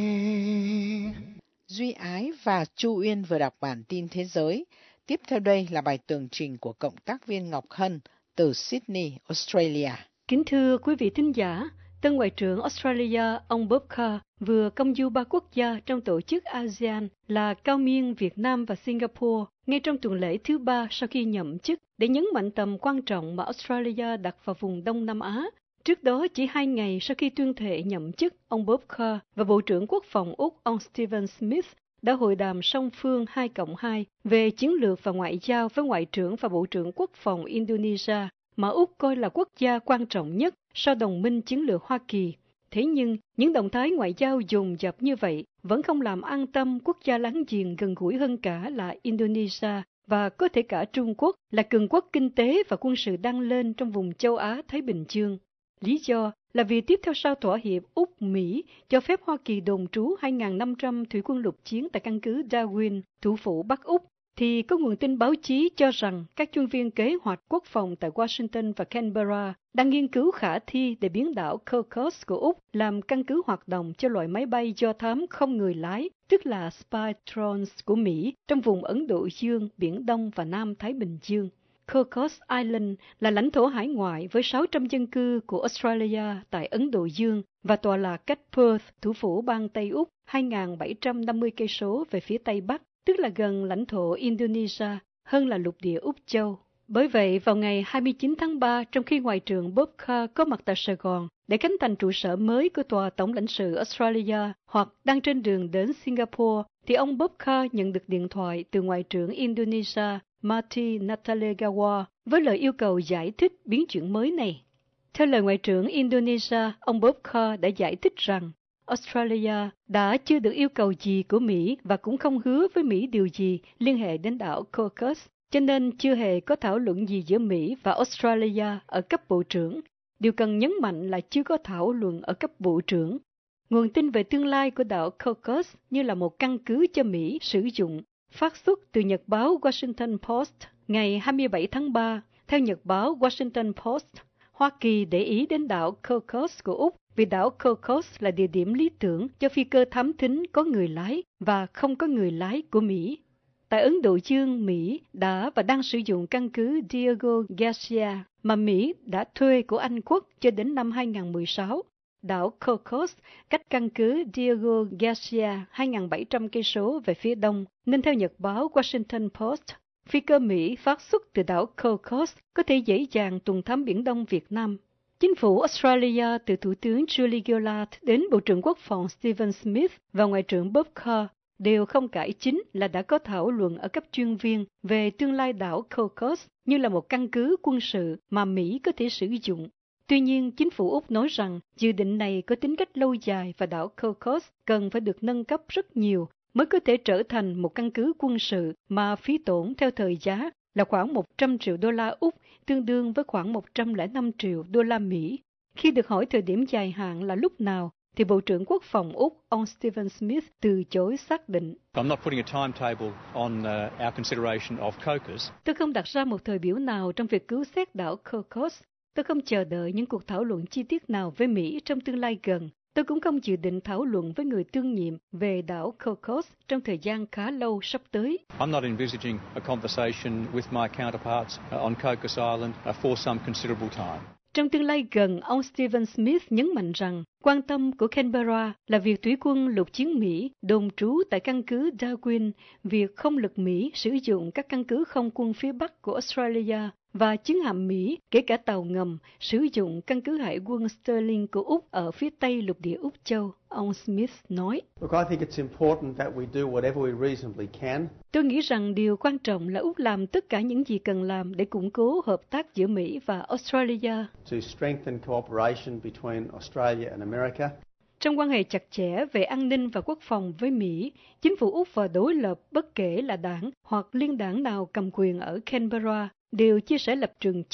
Duy Ái và Chu Uyên vừa đọc bản tin thế giới. Tiếp theo đây là bài tường trình của cộng tác viên Ngọc Hân từ Sydney, Australia. Kính thưa quý vị thính giả, tân Ngoại trưởng Australia ông Bob Carr vừa công du ba quốc gia trong tổ chức a sê an là Cao Miên, Việt Nam và Singapore ngay trong tuần lễ thứ ba sau khi nhậm chức để nhấn mạnh tầm quan trọng mà Australia đặt vào vùng Đông Nam Á. Trước đó, chỉ hai ngày sau khi tuyên thệ nhậm chức, ông Bob Carr và Bộ trưởng Quốc phòng Úc ông Stephen Smith đã hội đàm song phương hai cộng hai về chiến lược và ngoại giao với Ngoại trưởng và Bộ trưởng Quốc phòng Indonesia, mà Úc coi là quốc gia quan trọng nhất sau đồng minh chiến lược Hoa Kỳ. Thế nhưng, những động thái ngoại giao dồn dập như vậy vẫn không làm an tâm quốc gia láng giềng gần gũi hơn cả là Indonesia và có thể cả Trung Quốc là cường quốc kinh tế và quân sự đang lên trong vùng châu Á-Thái Bình Dương. Lý do là vì tiếp theo sau thỏa hiệp Úc-Mỹ cho phép Hoa Kỳ đồn trú hai nghìn năm trăm thủy quân lục chiến tại căn cứ Darwin, thủ phủ Bắc Úc, thì có nguồn tin báo chí cho rằng các chuyên viên kế hoạch quốc phòng tại Washington và Canberra đang nghiên cứu khả thi để biến đảo Cocos của Úc làm căn cứ hoạt động cho loại máy bay do thám không người lái, tức là spy drones của Mỹ trong vùng Ấn Độ Dương, Biển Đông và Nam Thái Bình Dương. Cocos Island là lãnh thổ hải ngoại với sáu trăm dân cư của Australia tại Ấn Độ Dương và tọa lạc cách Perth, thủ phủ bang Tây Úc, hai nghìn bảy trăm năm mươi cây số về phía Tây Bắc, tức là gần lãnh thổ Indonesia, hơn là lục địa Úc Châu. Bởi vậy, vào ngày hai mươi chín tháng ba, trong khi Ngoại trưởng Bob Carr có mặt tại Sài Gòn để khánh thành trụ sở mới của Tòa Tổng lãnh sự Australia hoặc đang trên đường đến Singapore, thì ông Bob Carr nhận được điện thoại từ Ngoại trưởng Indonesia Marty Natalegawa với lời yêu cầu giải thích biến chuyển mới này. Theo lời Ngoại trưởng Indonesia, ông Bob Carr đã giải thích rằng Australia đã chưa được yêu cầu gì của Mỹ và cũng không hứa với Mỹ điều gì liên hệ đến đảo Cocos, cho nên chưa hề có thảo luận gì giữa Mỹ và Australia ở cấp bộ trưởng. Điều cần nhấn mạnh là chưa có thảo luận ở cấp bộ trưởng. Nguồn tin về tương lai của đảo Cocos như là một căn cứ cho Mỹ sử dụng, phát xuất từ nhật báo Washington Post ngày hai mươi bảy tháng ba. Theo nhật báo Washington Post, Hoa Kỳ để ý đến đảo Cocos của Úc vì đảo Cocos là địa điểm lý tưởng cho phi cơ thám thính có người lái và không có người lái của Mỹ. Tại Ấn Độ Dương, Mỹ đã và đang sử dụng căn cứ Diego Garcia mà Mỹ đã thuê của Anh Quốc cho đến năm hai nghìn không trăm mười sáu. Đảo Cocos cách căn cứ Diego Garcia hai nghìn bảy trăm cây số về phía đông, nên theo nhật báo Washington Post, phi cơ Mỹ phát xuất từ đảo Cocos có thể dễ dàng tuần thám Biển Đông Việt Nam. Chính phủ Australia từ Thủ tướng Julie Gillard đến Bộ trưởng Quốc phòng Stephen Smith và Ngoại trưởng Bob Carr đều không cãi chính là đã có thảo luận ở cấp chuyên viên về tương lai đảo Cocos như là một căn cứ quân sự mà Mỹ có thể sử dụng. Tuy nhiên, chính phủ Úc nói rằng dự định này có tính cách lâu dài và đảo Cocos cần phải được nâng cấp rất nhiều mới có thể trở thành một căn cứ quân sự mà phí tổn theo thời giá là khoảng một trăm triệu đô la Úc, tương đương với khoảng một trăm lẻ năm triệu đô la Mỹ. Khi được hỏi thời điểm dài hạn là lúc nào, thì Bộ trưởng Quốc phòng Úc, ông Stephen Smith, từ chối xác định. I'm not putting a timetable on uh, our consideration of Cocos. Tôi không đặt ra một thời biểu nào trong việc cứu xét đảo Cocos. Tôi không chờ đợi những cuộc thảo luận chi tiết nào với Mỹ trong tương lai gần. Tôi cũng không dự định thảo luận với người tương nhiệm về đảo Cocos trong thời gian khá lâu sắp tới. I'm not envisaging a conversation with my counterparts on Cocos Island for some considerable time. Trong tương lai gần, ông Stephen Smith nhấn mạnh rằng quan tâm của Canberra là việc thủy quân lục chiến Mỹ đồn trú tại căn cứ Darwin, việc không lực Mỹ sử dụng các căn cứ không quân phía Bắc của Australia và chiến hạm Mỹ, kể cả tàu ngầm, sử dụng căn cứ hải quân Stirling của Úc ở phía Tây lục địa Úc Châu, ông Smith nói. Look, I think it's important that we do whatever we reasonably can. Tôi nghĩ rằng điều quan trọng là Úc làm tất cả những gì cần làm để củng cố hợp tác giữa Mỹ và Australia. To strengthen cooperation between Australia and America. Trong quan hệ chặt chẽ về an ninh và quốc phòng với Mỹ, chính phủ Úc và đối lập bất kể là đảng hoặc liên đảng nào cầm quyền ở Canberra đều chia sẻ lập trường chung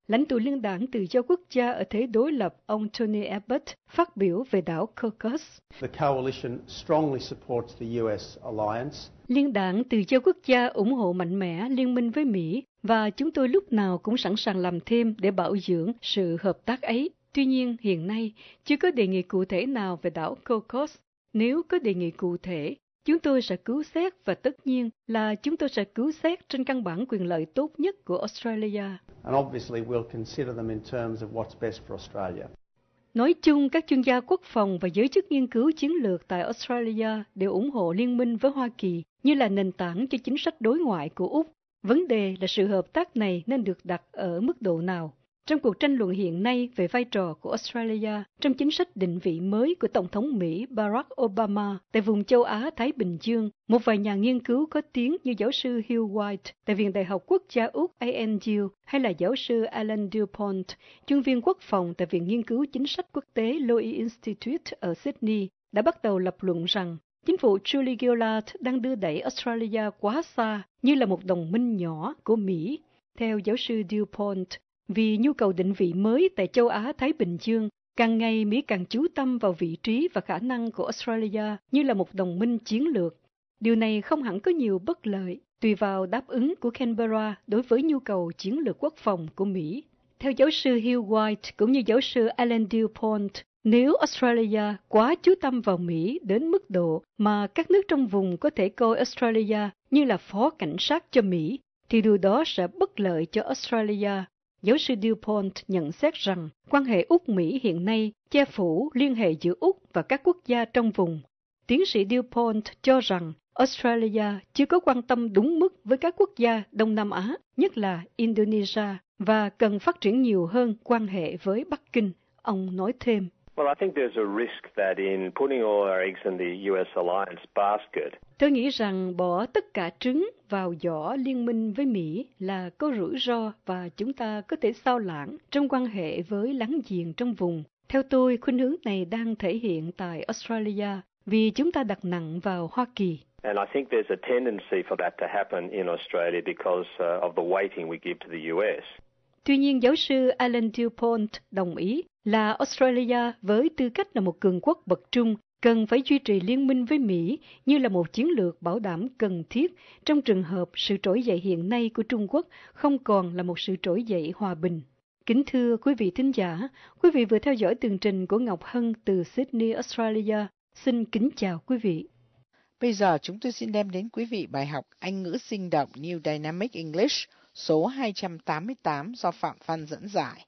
lãnh tụ liên đảng Tự do Quốc gia ở thế đối lập ông Tony Abbott phát biểu về đảo Cocos. The coalition strongly supports the U S alliance. Liên đảng Tự do Quốc gia ủng hộ mạnh mẽ liên minh với Mỹ và chúng tôi lúc nào cũng sẵn sàng làm thêm để bảo dưỡng sự hợp tác ấy. Tuy nhiên, hiện nay chưa có đề nghị cụ thể nào về đảo Cocos. Nếu có đề nghị cụ thể, chúng tôi sẽ cứu xét và tất nhiên là chúng tôi sẽ cứu xét trên căn bản quyền lợi tốt nhất của Australia. And obviously we'll consider them in terms of what's best for Australia. Nói chung, các chuyên gia quốc phòng và giới chức nghiên cứu chiến lược tại Australia đều ủng hộ liên minh với Hoa Kỳ như là nền tảng cho chính sách đối ngoại của Úc. Vấn đề là sự hợp tác này nên được đặt ở mức độ nào. Trong cuộc tranh luận hiện nay về vai trò của Australia trong chính sách định vị mới của Tổng thống Mỹ Barack Obama tại vùng châu Á-Thái Bình Dương, một vài nhà nghiên cứu có tiếng như giáo sư Hugh White tại Viện Đại học Quốc gia Úc A N U hay là giáo sư Alan Dupont, chuyên viên quốc phòng tại Viện Nghiên cứu Chính sách Quốc tế Lowy Institute ở Sydney, đã bắt đầu lập luận rằng chính phủ Julie Gillard đang đưa đẩy Australia quá xa như là một đồng minh nhỏ của Mỹ. Theo giáo sư Dupont, vì nhu cầu định vị mới tại châu Á-Thái Bình Dương, càng ngày Mỹ càng chú tâm vào vị trí và khả năng của Australia như là một đồng minh chiến lược. Điều này không hẳn có nhiều bất lợi, tùy vào đáp ứng của Canberra đối với nhu cầu chiến lược quốc phòng của Mỹ. Theo giáo sư Hugh White cũng như giáo sư Alan Dupont, nếu Australia quá chú tâm vào Mỹ đến mức độ mà các nước trong vùng có thể coi Australia như là phó cảnh sát cho Mỹ, thì điều đó sẽ bất lợi cho Australia. Giáo sư Dupont nhận xét rằng quan hệ Úc-Mỹ hiện nay che phủ liên hệ giữa Úc và các quốc gia trong vùng. Tiến sĩ Dupont cho rằng Australia chưa có quan tâm đúng mức với các quốc gia Đông Nam Á, nhất là Indonesia, và cần phát triển nhiều hơn quan hệ với Bắc Kinh. Ông nói thêm. Well, I think there's a risk that in putting all our eggs in the U S alliance basket. Tôi nghĩ rằng bỏ tất cả trứng vào giỏ liên minh với Mỹ là có rủi ro và chúng ta có thể sao lãng trong quan hệ với láng giềng trong vùng. Theo tôi, khuynh hướng này đang thể hiện tại Australia vì chúng ta đặt nặng vào Hoa Kỳ. And I think there's a tendency for that to happen in Australia because uh, of the weighting we give to the U S. Tuy nhiên, giáo sư Alan Dupont đồng ý là Australia với tư cách là một cường quốc bậc trung cần phải duy trì liên minh với Mỹ như là một chiến lược bảo đảm cần thiết trong trường hợp sự trỗi dậy hiện nay của Trung Quốc không còn là một sự trỗi dậy hòa bình. Kính thưa quý vị thính giả, quý vị vừa theo dõi tường trình của Ngọc Hân từ Sydney, Australia. Xin kính chào quý vị. Bây giờ chúng tôi xin đem đến quý vị bài học Anh ngữ sinh động New Dynamic English số hai trăm tám mươi tám do Phạm Văn dẫn giải.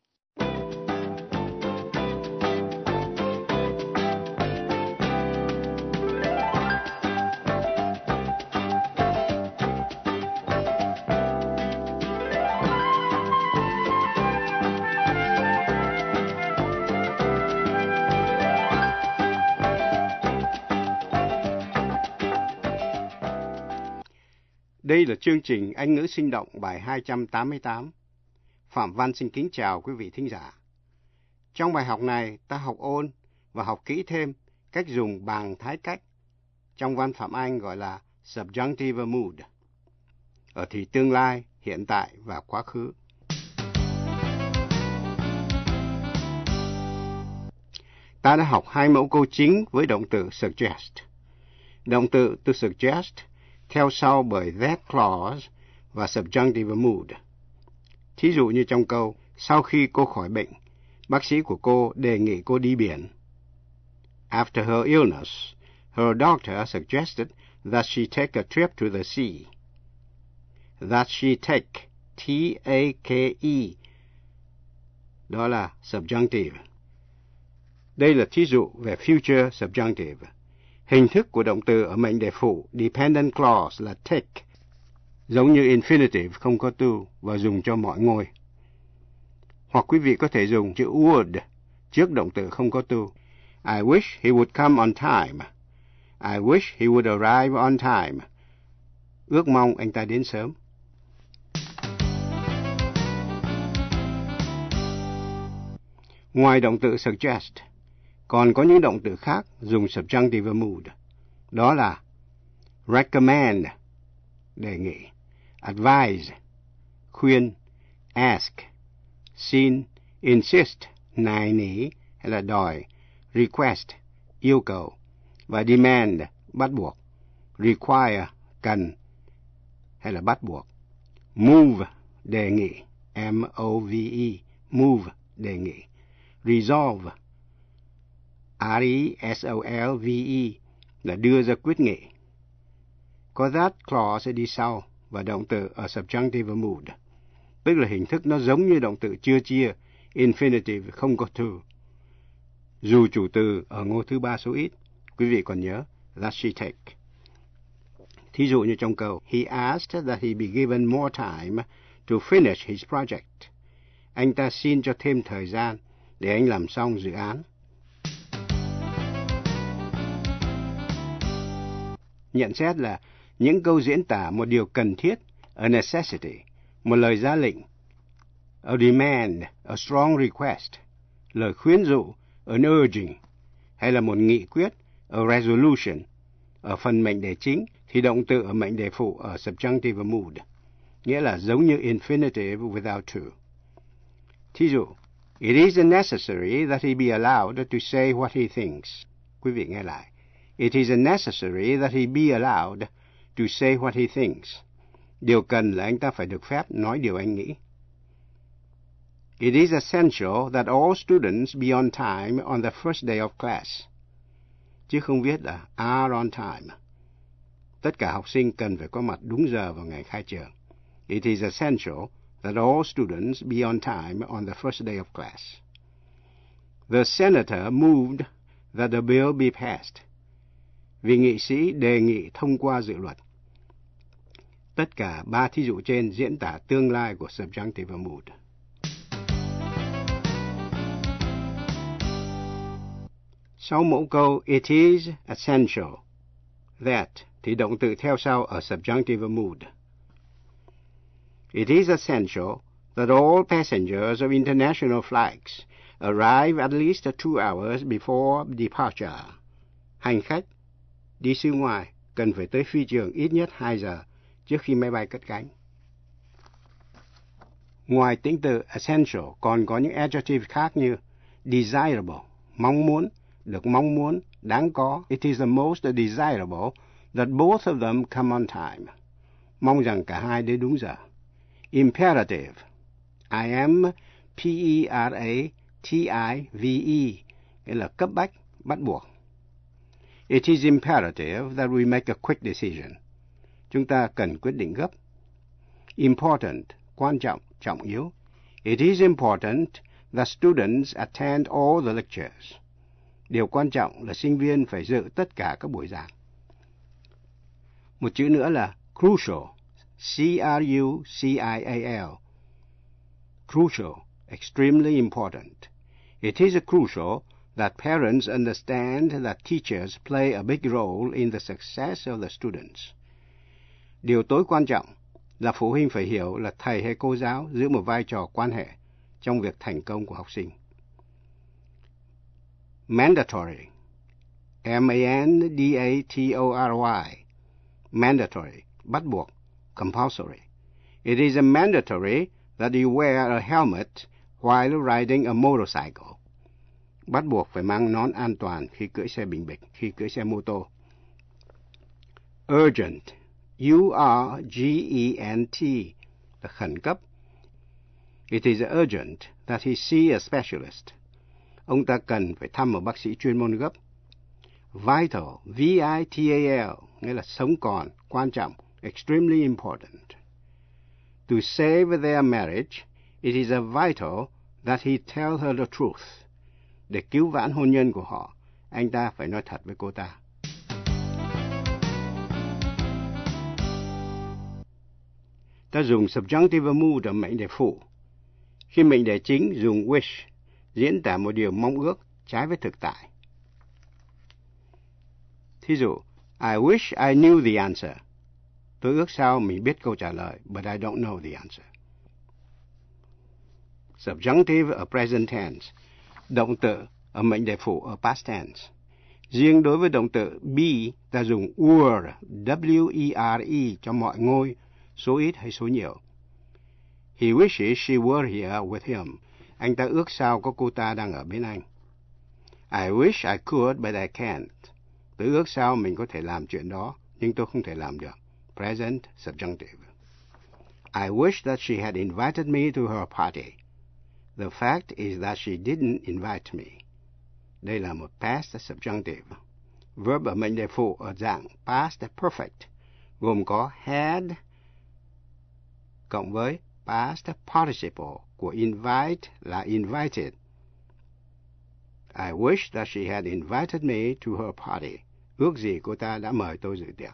Đây là chương trình Anh ngữ sinh động bài hai trăm tám mươi tám. Phạm Văn xin kính chào quý vị thính giả. Trong bài học này, ta học ôn và học kỹ thêm cách dùng bằng thái cách. Trong văn phạm Anh gọi là subjunctive mood. Ở thì tương lai, hiện tại và quá khứ. Ta đã học hai mẫu câu chính với động từ suggest. Động từ to suggest theo sau bởi that clause và subjunctive mood. Thí dụ như trong câu, sau khi cô khỏi bệnh, bác sĩ của cô đề nghị cô đi biển. After her illness, her doctor suggested that she take a trip to the sea. That she take, T A K E, đó là subjunctive. Đây là thí dụ về future subjunctive. Hình thức của động từ ở mệnh đề phụ dependent clause là take, giống như infinitive không có to và dùng cho mọi ngôi. Hoặc quý vị có thể dùng chữ would trước động từ không có to. I wish he would come on time. I wish he would arrive on time. Ước mong anh ta đến sớm. Ngoài động từ suggest, còn có những động từ khác dùng subjunctive mood. Đó là recommend, đề nghị, advise, khuyên, ask, xin, insist, nài nỉ hay là đòi, request, yêu cầu, và demand, bắt buộc, require, cần hay là bắt buộc, move, đề nghị, M O V E, move, đề nghị, resolve, R E S O L V E, là đưa ra quyết nghị. Có that clause đi sau và động từ ở subjunctive mood, tức là hình thức nó giống như động từ chưa chia, infinitive không có to. Dù chủ từ ở ngôi thứ ba số ít, quý vị còn nhớ, that she take. Thí dụ như trong câu, he asked that he be given more time to finish his project. Anh ta xin cho thêm thời gian để anh làm xong dự án. Nhận xét là những câu diễn tả một điều cần thiết, a necessity, một lời ra lệnh, a demand, a strong request, lời khuyến dụ, an urging, hay là một nghị quyết, a resolution. Ở phần mệnh đề chính thì động từ ở mệnh đề phụ ở subjunctive mood, nghĩa là giống như infinitive without to. Thí dụ, it is necessary that he be allowed to say what he thinks. Quý vị nghe lại. It is necessary that he be allowed to say what he thinks. Điều cần là anh ta phải được phép nói điều anh nghĩ. It is essential that all students be on time on the first day of class. Chứ không viết là are on time. Tất cả học sinh cần phải có mặt đúng giờ vào ngày khai trường. It is essential that all students be on time on the first day of class. The senator moved that the bill be passed. Vị nghị sĩ đề nghị thông qua dự luật. Tất cả ba thí dụ trên diễn tả tương lai của subjunctive mood. Sau mẫu câu it is essential that thì động từ theo sau ở subjunctive mood. It is essential that all passengers of international flights arrive at least two hours before departure. Hành khách đi xứ ngoài cần phải tới phi trường ít nhất hai giờ trước khi máy bay cất cánh. Ngoài tính từ essential còn có những adjective khác như desirable, mong muốn, được mong muốn, đáng có. It is the most desirable that both of them come on time. Mong rằng cả hai đến đúng giờ. Imperative, I am P E R A T I V E, nghĩa là cấp bách, bắt buộc. It is imperative that we make a quick decision. Chúng ta cần quyết định gấp. Important, quan trọng, trọng yếu. It is important that students attend all the lectures. Điều quan trọng là sinh viên phải dự tất cả các buổi giảng. Một chữ nữa là crucial, C R U C I A L. Crucial, extremely important. It is crucial that parents understand that teachers play a big role in the success of the students. Điều tối quan trọng là phụ huynh phải hiểu là thầy hay cô giáo giữ một vai trò quan hệ trong việc thành công của học sinh. Mandatory, M A N D A T O R Y, mandatory, bắt buộc, compulsory. It is mandatory that you wear a helmet while riding a motorcycle. Bắt buộc phải mang nón an toàn khi cưỡi xe bình bịch, khi cưỡi xe mô tô. Urgent, U R G E N T, là khẩn cấp. It is urgent that he see a specialist. Ông ta cần phải thăm một bác sĩ chuyên môn gấp. Vital, V I T A L, nghĩa là sống còn, quan trọng, extremely important. To save their marriage, it is a vital that he tell her the truth. Để cứu vãn hôn nhân của họ, anh ta phải nói thật với cô ta. Ta dùng subjunctive mood ở mệnh đề phụ. Khi mệnh đề chính dùng wish, diễn tả một điều mong ước trái với thực tại. Thí dụ, I wish I knew the answer. Tôi ước sao mình biết câu trả lời, but I don't know the answer. Subjunctive ở present tense, động từ ở mệnh đề phụ ở past tense. Riêng đối với động từ be, ta dùng were, W E R E cho mọi ngôi, số ít hay số nhiều. He wishes she were here with him Anh ta ước sao có cô ta đang ở bên anh. I wish I could, but I can't. Tôi ước sao mình có thể làm chuyện đó, nhưng tôi không thể làm được. Present subjunctive. I wish that she had invited me to her party. The fact is that she didn't invite me. Đây là một past subjunctive. Verb ở mệnh đề phụ ở dạng past perfect, gồm có had cộng với past participle của invite là invited. I wish that she had invited me to her party. Ước gì cô ta đã mời tôi dự tiệc.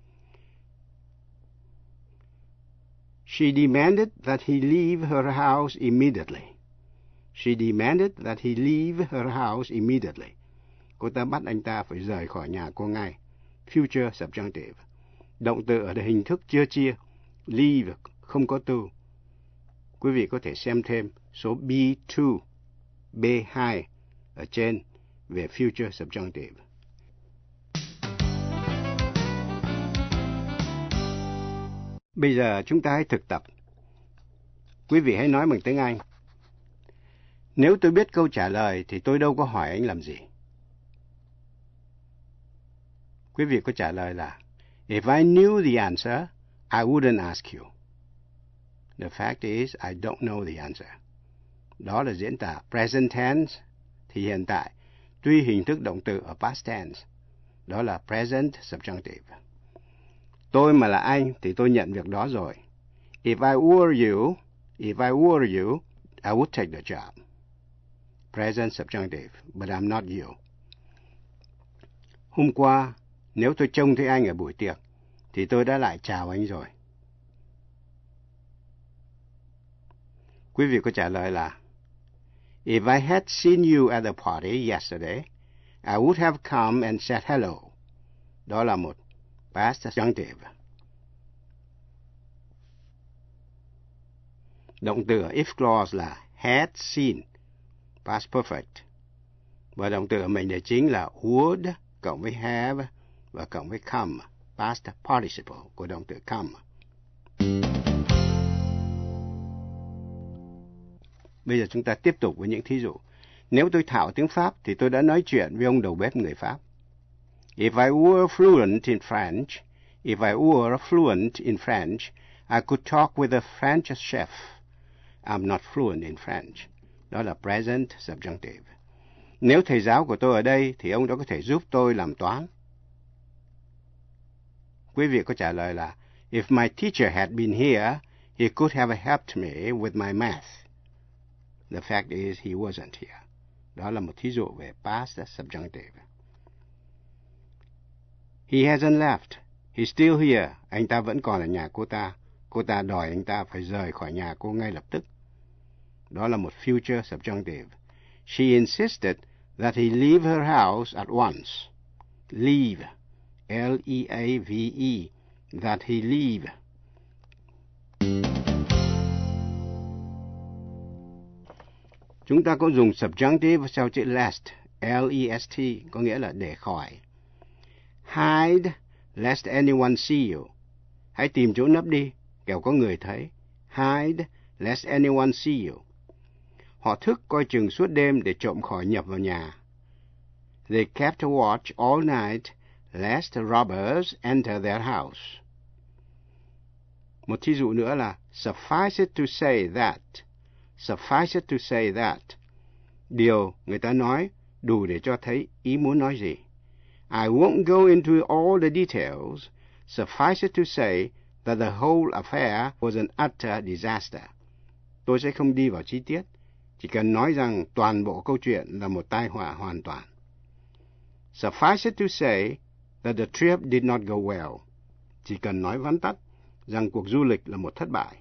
She demanded that he leave her house immediately. She demanded that he leave her house immediately. Cô ta bắt anh ta phải rời khỏi nhà cô ngay. Future subjunctive. Động từ ở hình thức chưa chia. Leave không có to. Quý vị có thể xem thêm số B hai, B hai ở trên về future subjunctive. Bây giờ chúng ta hãy thực tập. Quý vị hãy nói bằng tiếng Anh. Nếu tôi biết câu trả lời thì tôi đâu có hỏi anh làm gì. Quý vị có trả lời là If I knew the answer, I wouldn't ask you. The fact is, I don't know the answer. Đó là diễn tả present tense thì hiện tại, tuy hình thức động từ ở past tense. Đó là present subjunctive. Tôi mà là anh thì tôi nhận việc đó rồi. If I were you, if I were you, I would take the job. Present subjunctive, but I'm not you. Hôm qua, nếu tôi trông thấy anh ở buổi tiệc, thì tôi đã lại chào anh rồi. Quý vị có trả lời là If I had seen you at the party yesterday, I would have come and said hello. Đó là một past subjunctive. Động từ if clause là had seen, past perfect. Và động từ ở mệnh đề chính là would cộng với have và cộng với come, past participle của động từ come. Bây giờ chúng ta tiếp tục với những thí dụ. Nếu tôi thạo tiếng Pháp thì tôi đã nói chuyện với ông đầu bếp người Pháp. If I were fluent in French, if I were fluent in French, I could talk with a French chef. I'm not fluent in French. Đó là present subjunctive. Nếu thầy giáo của tôi ở đây thì ông đó có thể giúp tôi làm toán. Quý vị có trả lời là If my teacher had been here, he could have helped me with my math. The fact is he wasn't here. Đó là một thí dụ về past subjunctive. He hasn't left. He's still here. Anh ta vẫn còn ở nhà cô ta. Cô ta đòi anh ta phải rời khỏi nhà cô ngay lập tức. Đó là một future subjunctive. She insisted that he leave her house at once. Leave. L E A V E. That he leave. Chúng ta có dùng subjunctive sau chữ lest. L E S T có nghĩa là để khỏi. Hide lest anyone see you. Hãy tìm chỗ nấp đi, kẻo có người thấy. Hide lest anyone see you. Họ thức coi chừng suốt đêm để trộm khỏi nhập vào nhà. They kept watch all night lest robbers enter their house. Một thí dụ nữa là suffice it to say that. Suffice it to say that. Điều người ta nói đủ để cho thấy ý muốn nói gì. I won't go into all the details. Suffice it to say that the whole affair was an utter disaster. Tôi sẽ không đi vào chi tiết. Chỉ cần nói rằng toàn bộ câu chuyện là một tai họa hoàn toàn. Suffice it to say that the trip did not go well. Chỉ cần nói vắn tắt rằng cuộc du lịch là một thất bại.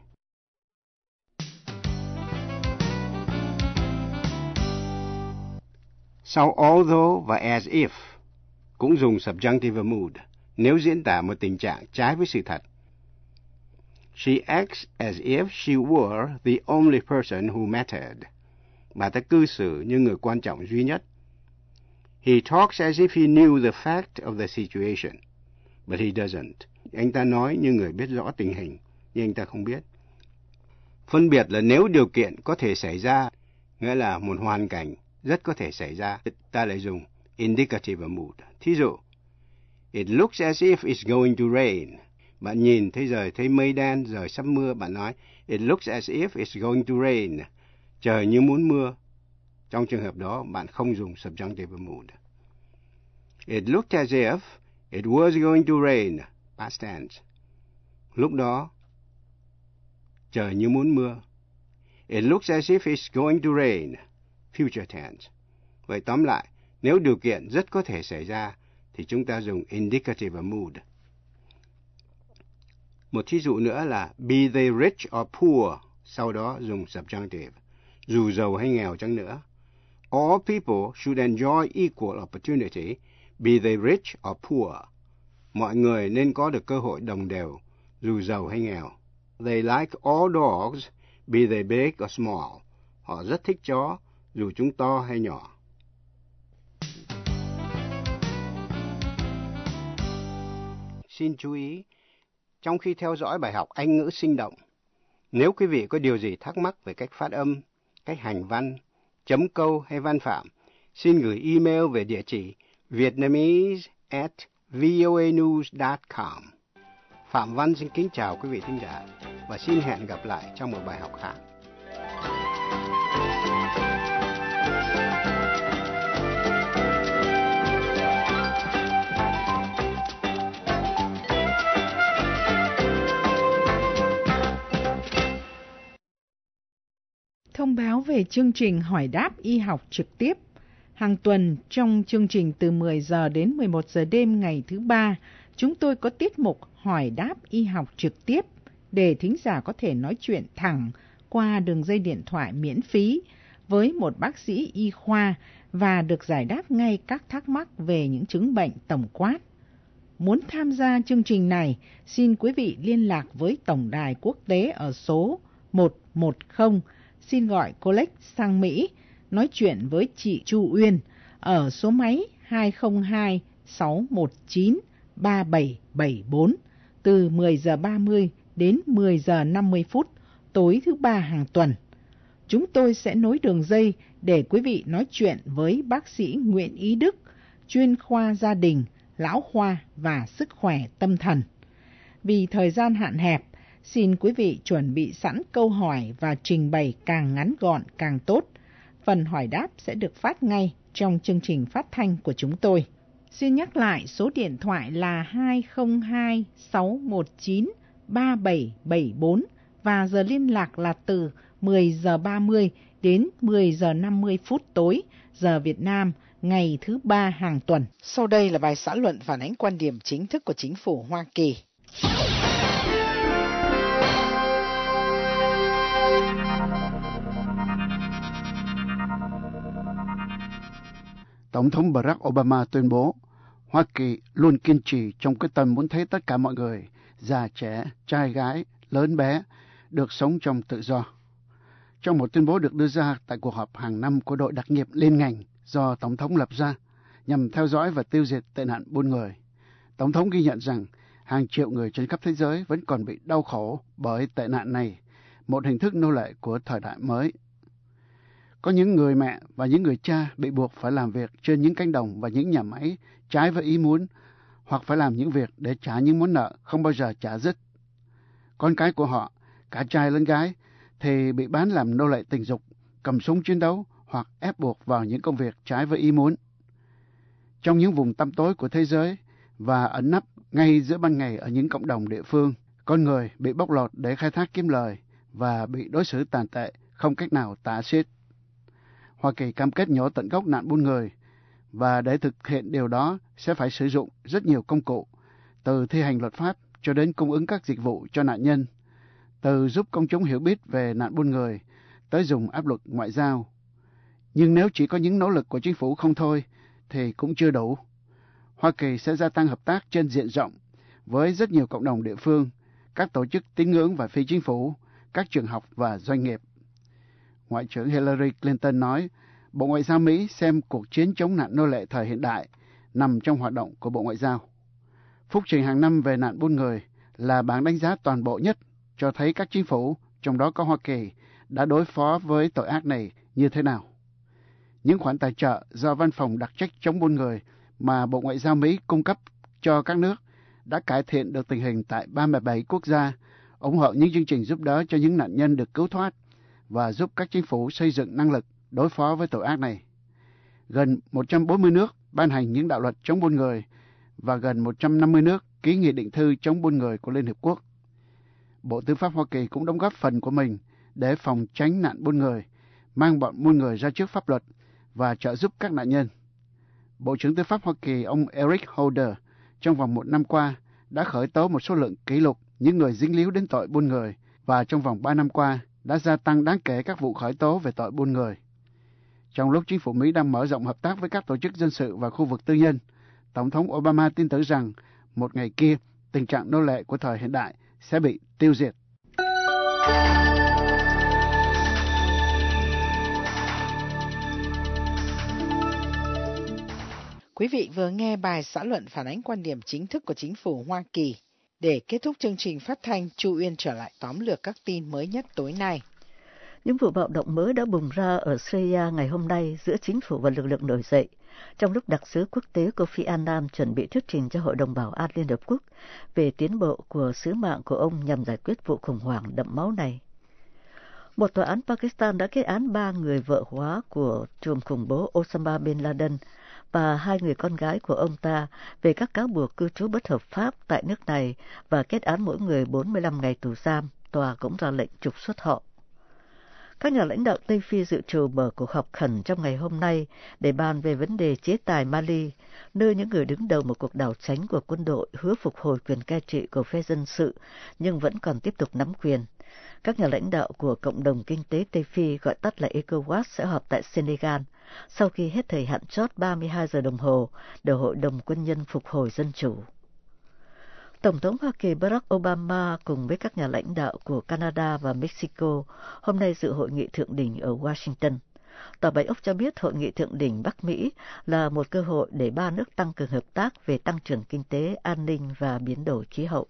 Sau although và as if cũng dùng subjunctive mood nếu diễn tả một tình trạng trái với sự thật. She acts as if she were the only person who mattered. Bà ta cư xử như người quan trọng duy nhất. He talks as if he knew the fact of the situation, but he doesn't. Anh ta nói như người biết rõ tình hình, nhưng anh ta không biết. Phân biệt là nếu điều kiện có thể xảy ra, nghĩa là một hoàn cảnh rất có thể xảy ra. Ta lại dùng indicative mood. Thí dụ, it looks as if it's going to rain. Bạn nhìn thấy trời thấy mây đen, trời sắp mưa, bạn nói it looks as if it's going to rain. Trời như muốn mưa. Trong trường hợp đó, bạn không dùng subjunctive mood. It looked as if it was going to rain. Past tense. Lúc đó, trời như muốn mưa. It looks as if it's going to rain. Future tense. Vậy tóm lại, nếu điều kiện rất có thể xảy ra, thì chúng ta dùng indicative mood. Một thí dụ nữa là be they rich or poor, sau đó dùng subjunctive. Dù giàu hay nghèo chăng nữa. All people should enjoy equal opportunity, be they rich or poor. Mọi người nên có được cơ hội đồng đều, dù giàu hay nghèo. They like all dogs, be they big or small. Họ rất thích chó, dù chúng to hay nhỏ. Xin chú ý, trong khi theo dõi bài học Anh ngữ sinh động, nếu quý vị có điều gì thắc mắc về cách phát âm, cách hành văn, chấm câu hay văn phạm, xin gửi email về địa chỉ vietnamese at voanews dot com. Phạm Văn xin kính chào quý vị thính giả và xin hẹn gặp lại trong một bài học khác. Thông báo về chương trình hỏi đáp y học trực tiếp. Hàng tuần trong chương trình từ mười giờ đến mười một giờ đêm ngày thứ ba, chúng tôi có tiết mục hỏi đáp y học trực tiếp để thính giả có thể nói chuyện thẳng qua đường dây điện thoại miễn phí với một bác sĩ y khoa và được giải đáp ngay các thắc mắc về những chứng bệnh tổng quát. Muốn tham gia chương trình này, xin quý vị liên lạc với Tổng đài quốc tế ở số một một không, xin gọi Collect sang Mỹ, nói chuyện với chị Chu Uyên ở số máy hai không hai sáu một chín ba bảy bảy bốn từ mười giờ ba mươi đến mười giờ năm mươi phút tối thứ ba hàng tuần. Chúng tôi sẽ nối đường dây để quý vị nói chuyện với bác sĩ Nguyễn Ý Đức, chuyên khoa gia đình, lão khoa và sức khỏe tâm thần. Vì thời gian hạn hẹp, xin quý vị chuẩn bị sẵn câu hỏi và trình bày càng ngắn gọn càng tốt. Phần hỏi đáp sẽ được phát ngay trong chương trình phát thanh của chúng tôi. Xin nhắc lại số điện thoại là hai không hai sáu một chín ba bảy bảy bốn và giờ liên lạc là từ mười giờ ba mươi đến mười giờ năm mươi phút tối giờ Việt Nam ngày thứ ba hàng tuần. Sau đây là bài xã luận phản ánh quan điểm chính thức của chính phủ Hoa Kỳ. Tổng thống Barack Obama tuyên bố Hoa Kỳ luôn kiên trì trong quyết tâm muốn thấy tất cả mọi người, già trẻ, trai gái, lớn bé, được sống trong tự do. Trong một tuyên bố được đưa ra tại cuộc họp hàng năm của đội đặc nhiệm liên ngành do Tổng thống lập ra nhằm theo dõi và tiêu diệt tệ nạn buôn người, Tổng thống ghi nhận rằng hàng triệu người trên khắp thế giới vẫn còn bị đau khổ bởi tệ nạn này, một hình thức nô lệ của thời đại mới. Có những người mẹ và những người cha bị buộc phải làm việc trên những cánh đồng và những nhà máy trái với ý muốn, hoặc phải làm những việc để trả những món nợ không bao giờ trả dứt. Con cái của họ, cả trai lẫn gái, thì bị bán làm nô lệ tình dục, cầm súng chiến đấu hoặc ép buộc vào những công việc trái với ý muốn. Trong những vùng tăm tối của thế giới và ẩn nấp ngay giữa ban ngày ở những cộng đồng địa phương, con người bị bóc lột để khai thác kiếm lời và bị đối xử tàn tệ không cách nào tả xiết. Hoa Kỳ cam kết nhổ tận gốc nạn buôn người, và để thực hiện điều đó sẽ phải sử dụng rất nhiều công cụ, từ thi hành luật pháp cho đến cung ứng các dịch vụ cho nạn nhân, từ giúp công chúng hiểu biết về nạn buôn người tới dùng áp lực ngoại giao. Nhưng nếu chỉ có những nỗ lực của chính phủ không thôi thì cũng chưa đủ. Hoa Kỳ sẽ gia tăng hợp tác trên diện rộng với rất nhiều cộng đồng địa phương, các tổ chức tín ngưỡng và phi chính phủ, các trường học và doanh nghiệp. Ngoại trưởng Hillary Clinton nói, Bộ Ngoại giao Mỹ xem cuộc chiến chống nạn nô lệ thời hiện đại nằm trong hoạt động của Bộ Ngoại giao. Phúc trình hàng năm về nạn buôn người là bảng đánh giá toàn bộ nhất, cho thấy các chính phủ, trong đó có Hoa Kỳ, đã đối phó với tội ác này như thế nào. Những khoản tài trợ do Văn phòng đặc trách chống buôn người mà Bộ Ngoại giao Mỹ cung cấp cho các nước đã cải thiện được tình hình tại ba mươi bảy quốc gia, ủng hộ những chương trình giúp đỡ cho những nạn nhân được cứu thoát và giúp các chính phủ xây dựng năng lực đối phó với tội ác này. Gần một trăm bốn mươi nước ban hành những đạo luật chống buôn người và gần một trăm năm mươi nước ký nghị định thư chống buôn người của Liên Hiệp Quốc. Bộ Tư pháp Hoa Kỳ cũng đóng góp phần của mình để phòng tránh nạn buôn người, mang bọn buôn người ra trước pháp luật và trợ giúp các nạn nhân. Bộ trưởng Tư pháp Hoa Kỳ ông Eric Holder trong vòng một năm qua đã khởi tố một số lượng kỷ lục những người dính líu đến tội buôn người và trong vòng ba năm qua đã gia tăng đáng kể các vụ khởi tố về tội buôn người. Trong lúc chính phủ Mỹ đang mở rộng hợp tác với các tổ chức dân sự và khu vực tư nhân, Tổng thống Obama tin tưởng rằng một ngày kia tình trạng nô lệ của thời hiện đại sẽ bị tiêu diệt. Quý vị vừa nghe bài xã luận phản ánh quan điểm chính thức của chính phủ Hoa Kỳ. Để kết thúc chương trình phát thanh, Chu Uyên trở lại tóm lược các tin mới nhất tối nay. Những vụ bạo động mới đã bùng ra ở Syria ngày hôm nay giữa chính phủ và lực lượng nổi dậy, trong lúc đặc sứ quốc tế Kofi Annan chuẩn bị thuyết trình cho Hội đồng Bảo an Liên Hợp Quốc về tiến bộ của sứ mạng của ông nhằm giải quyết vụ khủng hoảng đẫm máu này. Một tòa án Pakistan đã kết án ba người vợ hóa của trùm khủng bố Osama bin Laden và hai người con gái của ông ta về các cáo buộc cư trú bất hợp pháp tại nước này và kết án mỗi người bốn mươi lăm ngày tù giam. Tòa cũng ra lệnh trục xuất họ. Các nhà lãnh đạo Tây Phi dự trù mở cuộc họp khẩn trong ngày hôm nay để bàn về vấn đề chế tài Mali, nơi những người đứng đầu một cuộc đảo chính của quân đội hứa phục hồi quyền cai trị của phe dân sự nhưng vẫn còn tiếp tục nắm quyền. Các nhà lãnh đạo của Cộng đồng Kinh tế Tây Phi, gọi tắt là ECOWAS, sẽ họp tại Senegal sau khi hết thời hạn chót ba mươi hai giờ đồng hồ để Hội đồng Quân nhân phục hồi dân chủ. Tổng thống Hoa Kỳ Barack Obama cùng với các nhà lãnh đạo của Canada và Mexico hôm nay dự hội nghị thượng đỉnh ở Washington. Tòa Bạch Ốc cho biết hội nghị thượng đỉnh Bắc Mỹ là một cơ hội để ba nước tăng cường hợp tác về tăng trưởng kinh tế, an ninh và biến đổi khí hậu.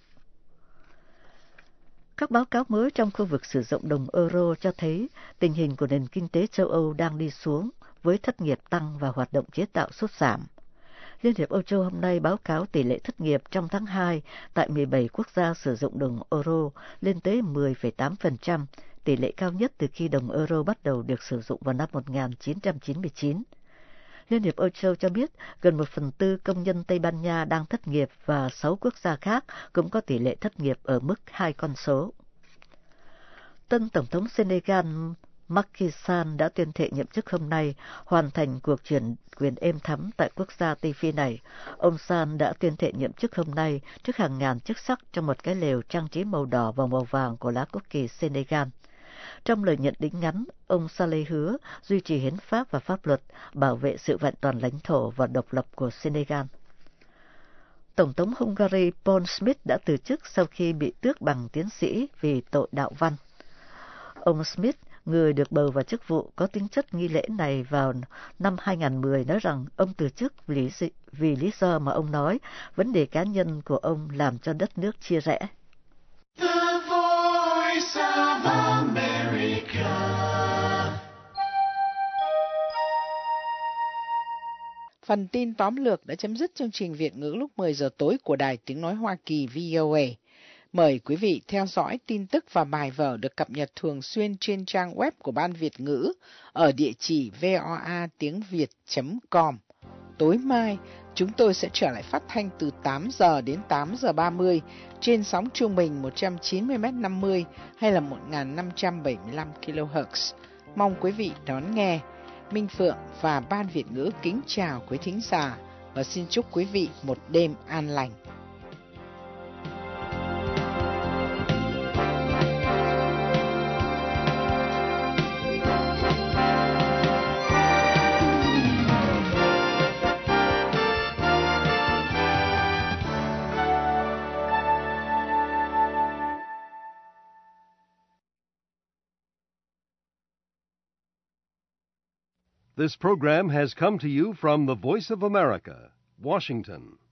Các báo cáo mới trong khu vực sử dụng đồng euro cho thấy tình hình của nền kinh tế châu Âu đang đi xuống với thất nghiệp tăng và hoạt động chế tạo sút giảm. Liên hiệp Âu Châu hôm nay báo cáo tỷ lệ thất nghiệp trong tháng hai tại mười bảy quốc gia sử dụng đồng euro lên tới mười phẩy tám phần trăm, tỷ lệ cao nhất từ khi đồng euro bắt đầu được sử dụng vào năm một nghìn chín trăm chín mươi chín. Liên hiệp Âu Châu cho biết gần một phần tư công nhân Tây Ban Nha đang thất nghiệp và sáu quốc gia khác cũng có tỷ lệ thất nghiệp ở mức hai con số. Tân Tổng thống Senegal Macky Sall đã tuyên thệ nhậm chức hôm nay, hoàn thành cuộc chuyển quyền êm thấm tại quốc gia Tây Phi này. Ông Sall đã tuyên thệ nhậm chức hôm nay trước hàng ngàn chức sắc trong một cái lều trang trí màu đỏ và màu vàng của lá quốc kỳ Senegal. Trong lời nhận đính ngắn, ông Sall hứa duy trì hiến pháp và pháp luật, bảo vệ sự vẹn toàn lãnh thổ và độc lập của Senegal. Tổng thống Hungary Paul Smith đã từ chức sau khi bị tước bằng tiến sĩ vì tội đạo văn. Ông Smith, người được bầu vào chức vụ có tính chất nghi lễ này vào năm hai nghìn không trăm mười, nói rằng ông từ chức vì, vì lý do mà ông nói vấn đề cá nhân của ông làm cho đất nước chia rẽ. The Voice of America. Phần tin tóm lược đã chấm dứt chương trình Việt ngữ lúc mười giờ tối của Đài Tiếng Nói Hoa Kỳ V O A. Mời quý vị theo dõi tin tức và bài vở được cập nhật thường xuyên trên trang web của Ban Việt ngữ ở địa chỉ voa tiếng việt chấm com. Tối mai, chúng tôi sẽ trở lại phát thanh từ tám giờ đến tám giờ ba mươi trên sóng trung bình một trăm chín mươi mét năm mươi hay là một nghìn năm trăm bảy mươi lăm ki lô héc. Mong quý vị đón nghe. Minh Phượng và Ban Việt ngữ kính chào quý thính giả và xin chúc quý vị một đêm an lành. This program has come to you from the Voice of America, Washington.